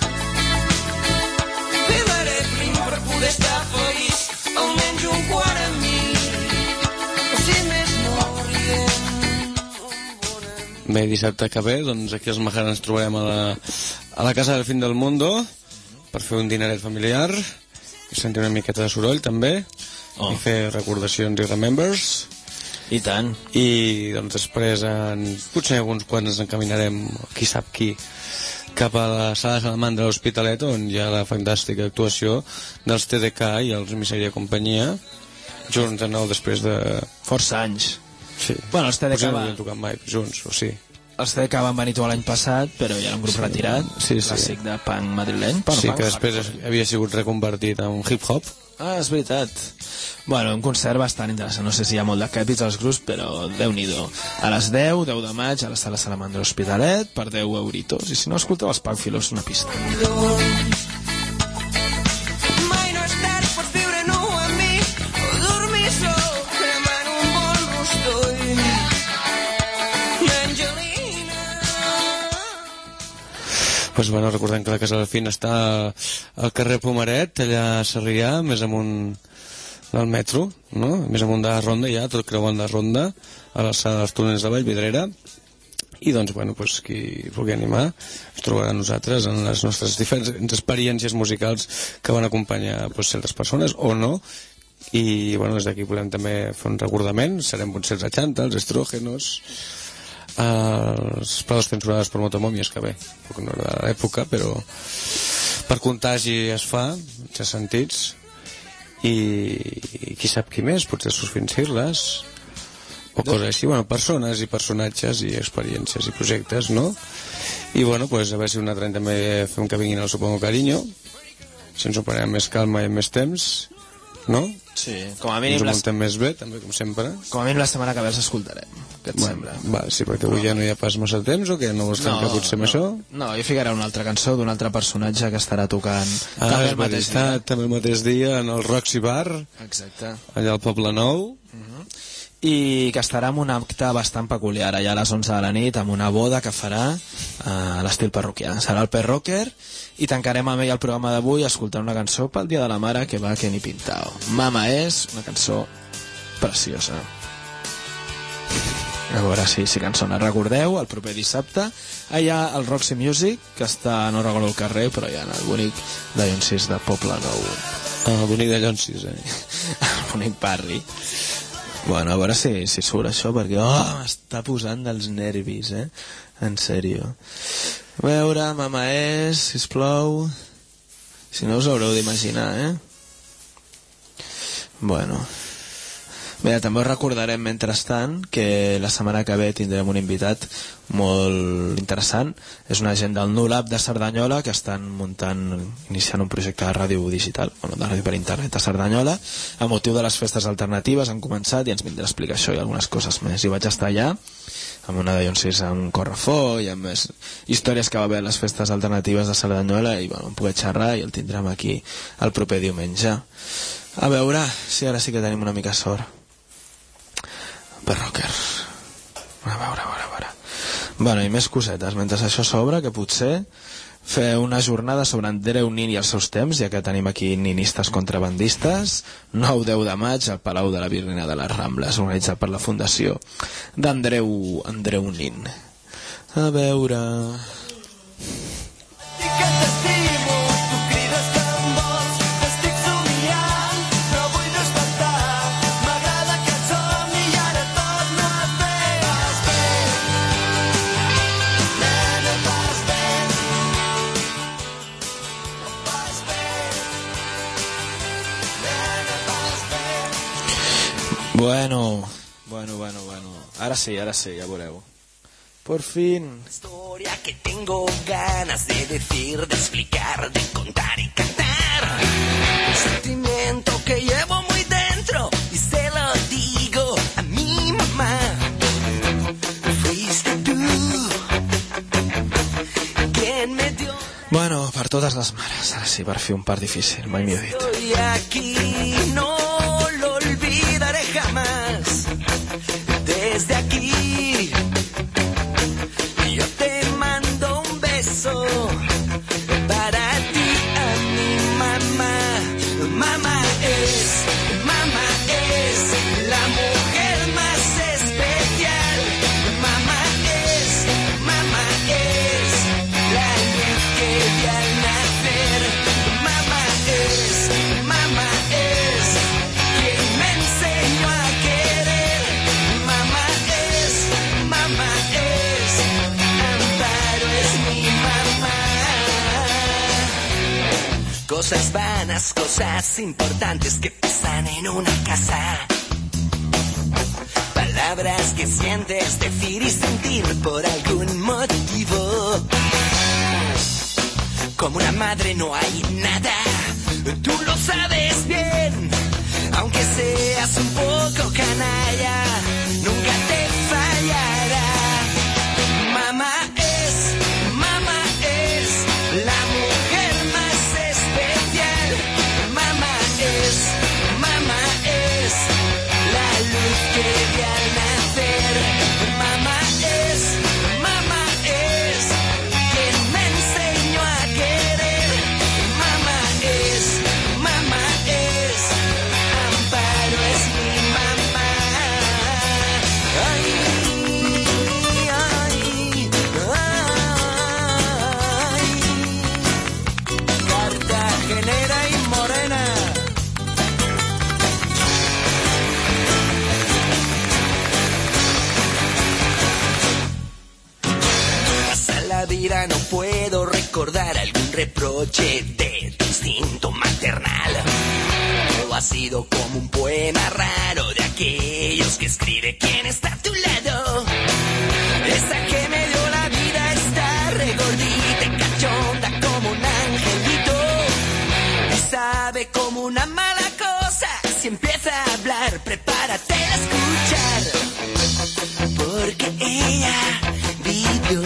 Filaré prim per poder estar feliç, almenys un quart amb mi, o si més no rient. Bé, dissabte que ve, doncs aquí els Majara ens trobarem a la Casa del Fin del Mundo per fer un dineret familiar i sentir una miqueta de soroll també i fer recordacions i remembers i tant. I doncs després potser alguns quants ens encaminarem, qui sap qui, cap a la Sala de Salamandra de l'Hospitalet, on hi ha la fantàstica actuació dels TDK i els Miseria Companyia, junts de nou després de força anys. Sí. Bueno, els TDK no havien tocat mai junts, o sí. Els TDK van venir l'any passat, però ja era un grup retirat, clàssic de punk madrileny. Sí, que després havia sigut reconvertit en un hip-hop. Ah, és veritat. Bueno, un concert bastant interessant. No sé si hi ha molt de càpits als grups, però Déu-n'hi-do. A les 10 de maig, a la Sala Salamandra Hospitalet, per 10 euritos. I si no, escolteu els Pàmfilos, una pista. Mai no és tard, pots viure nu amb mi, o dormir sol, cremant un bon rostoll d'Angelina. Pues bueno, recordem que la Casa del Fin està al carrer Pomaret, allà a Sarrià, més amunt del metro, no? Més amunt de la Ronda, ja, tot creuant de Ronda, a l'alçada dels túnels de Vallvidrera. I doncs, bueno, pues, qui vulgui animar es trobarà a nosaltres en les nostres diferents experiències musicals que van acompanyar pues, certes persones o no. I bueno, des d'aquí volem també fer un recordament. Serem potser els Achanta, els Estrógenos, els Prados Censurados per Motomòmies, que bé, no era de l'època, però per contagi es fa, en certs sentits. I qui sap qui més, potser sus Fincirles o coses així, bueno, persones i personatges i experiències i projectes, no? I bueno, pues a veure si un altre any també fem que vinguin al Supongo Cariño, si ens ho prenem més calma i més temps, no? Sí, com a mínim ens ho muntem més bé, també, com sempre. Com a mínim la setmana que ve els escoltarem, què et sembla? Va, sí, perquè avui ja no hi ha pas massa temps, o que no vols tancar potser amb això? No, jo ficaré una altra cançó d'un altre personatge que estarà tocant també el mateix dia. També el mateix dia en el Roxy Bar, exacte, allà al Poble Nou. i que estarà en un acte bastant peculiar allà a les 11 de la nit, amb una boda que farà a l'estil parroquià. Serà el Pet Rocker i tancarem amb ell el programa d'avui escoltant una cançó pel Dia de la Mare que va que ni pintao. Mama és una cançó preciosa. A veure si cançona. Recordeu, el proper dissabte hi ha el Roxy Music, que està, no recordo el carrer, però hi ha el bonic de Llonsis de Poble Nou. El bonic de Llonsis, El bonic barri. Bueno, a veure si surt això, perquè m'està posant dels nervis, en sèrio. A veure, Mama és, sisplau. Si no us haureu d'imaginar, Bueno. Bé, també us recordarem, mentrestant, que la setmana que ve tindrem un invitat molt interessant. És una gent del NULAB de Cerdanyola que estan iniciant un projecte de ràdio digital, de ràdio per internet a Cerdanyola. A motiu de les festes alternatives han començat i ens vindrà a explicar això i algunes coses més. I vaig estar allà amb una de Llonsis amb un correfó i amb més històries que va haver a les festes alternatives de Cerdanyola i vam poder xerrar i el tindrem aquí el proper diumenge. A veure si ara sí que tenim una mica sort. Pet Rocker. A veure. Bueno, i més cosetes. Mentre això s'obre, que potser fer una jornada sobre Andreu Nin i els seus temps, ja que tenim aquí ninistes contrabandistes, 9-10 de maig al Palau de la Virreina de les Rambles, organitzat per la Fundació d'Andreu Nin. A veure... Bueno. Ahora sí, ya veureu. Por fin. Historia que tengo ganas de decir, de explicar, de contar y cantar. Un sentimiento que llevo muy dentro y se lo digo a mi mamá. Fuiste tú quien me dio... Bueno, per totes les mares. Ara sí, per fer un part difícil, mai m'hi he dit. Estoy aquí, no lo olvidaré jamás. Desde aquí yo te mando un beso para ti, a mi mamá. Mamá es la mujer más especial. Mamá es la luz que vi al nacer. Mamá es quien me enseñó a querer. Mamá es, Amparo es mi mamá. Cosas vanas, cosas importantes que pasan en una casa. Palabras que sientes decir y sentir por algún motivo. Como una madre no hay nada, tú lo sabes bien. Aunque seas un poco canalla, nunca te fallará. Mamá es la mujer más especial. Mamá es la luz que vi al nacer. Mamá es quien me enseñó a querer. Mamá es Amparo es mi mamá. Ay, Cartagenera y morena. Pasa la vida, no puedo recordar algún reproche de tu instinto maternal. Todo ha sido como un poema raro de aquellos que escribe quien está a tu lado. Esa que me dio la vida está regordita y cachonda como un angelito. Y sabe como una mala cosa. Si empieza a hablar, prepárate a escuchar. Porque ella vivió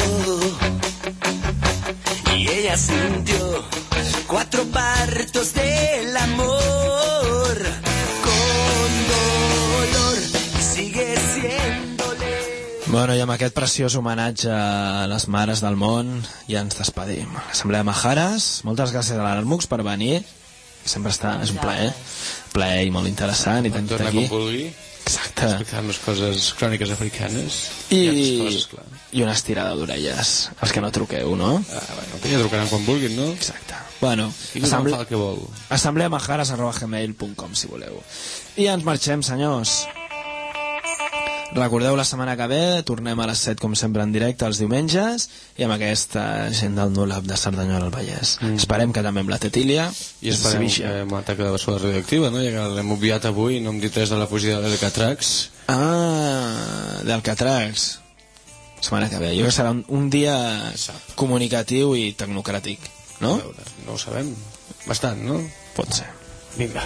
y ella sintió 4 partos del amor con dolor y sigue Bueno, i amb aquest preciós homenatge a les mares del món ja ens despedim. L'Assemblea Majares, moltes gràcies a l'Armux per venir, sempre és un plaer i molt interessant, i tenir aquí. Com vulgui. Exacte. Explicar-nos coses cròniques africanes i una estirada d'orelles els que no truqueu, no? Bueno, que ja trucaran quan vulguin, no? Exacte. Bueno, assembleamajares@gmail.com si voleu. I ens marxem, senyors. Recordeu, la setmana que ve tornem a les 7 com sempre en directe els diumenges i amb aquesta gent del Nulab de Cerdanyola al Vallès. Esperem que també amb la Tetília i esperem que amb l'atac de la bessura radioactiva, no? Ja que l'hem obviat avui, no hem dit res de la fugida d'Alcatrax. d'Alcatrax setmana que ve. Jo crec que serà un dia comunicatiu i tecnocràtic, no? No ho sabem, bastant, no? Pot ser. Vinga.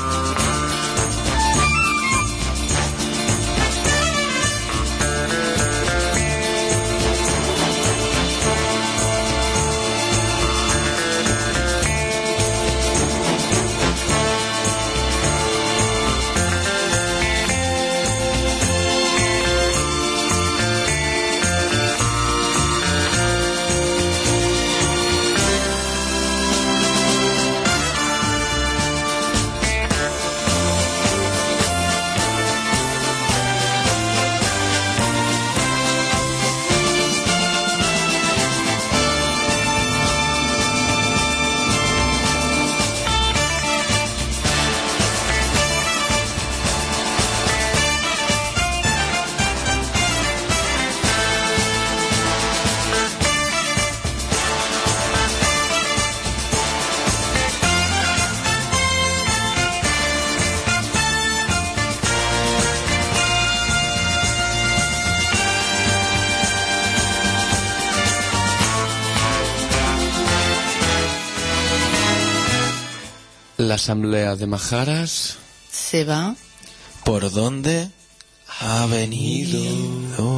La asamblea de Majaras se va. ¿Por dónde ha venido?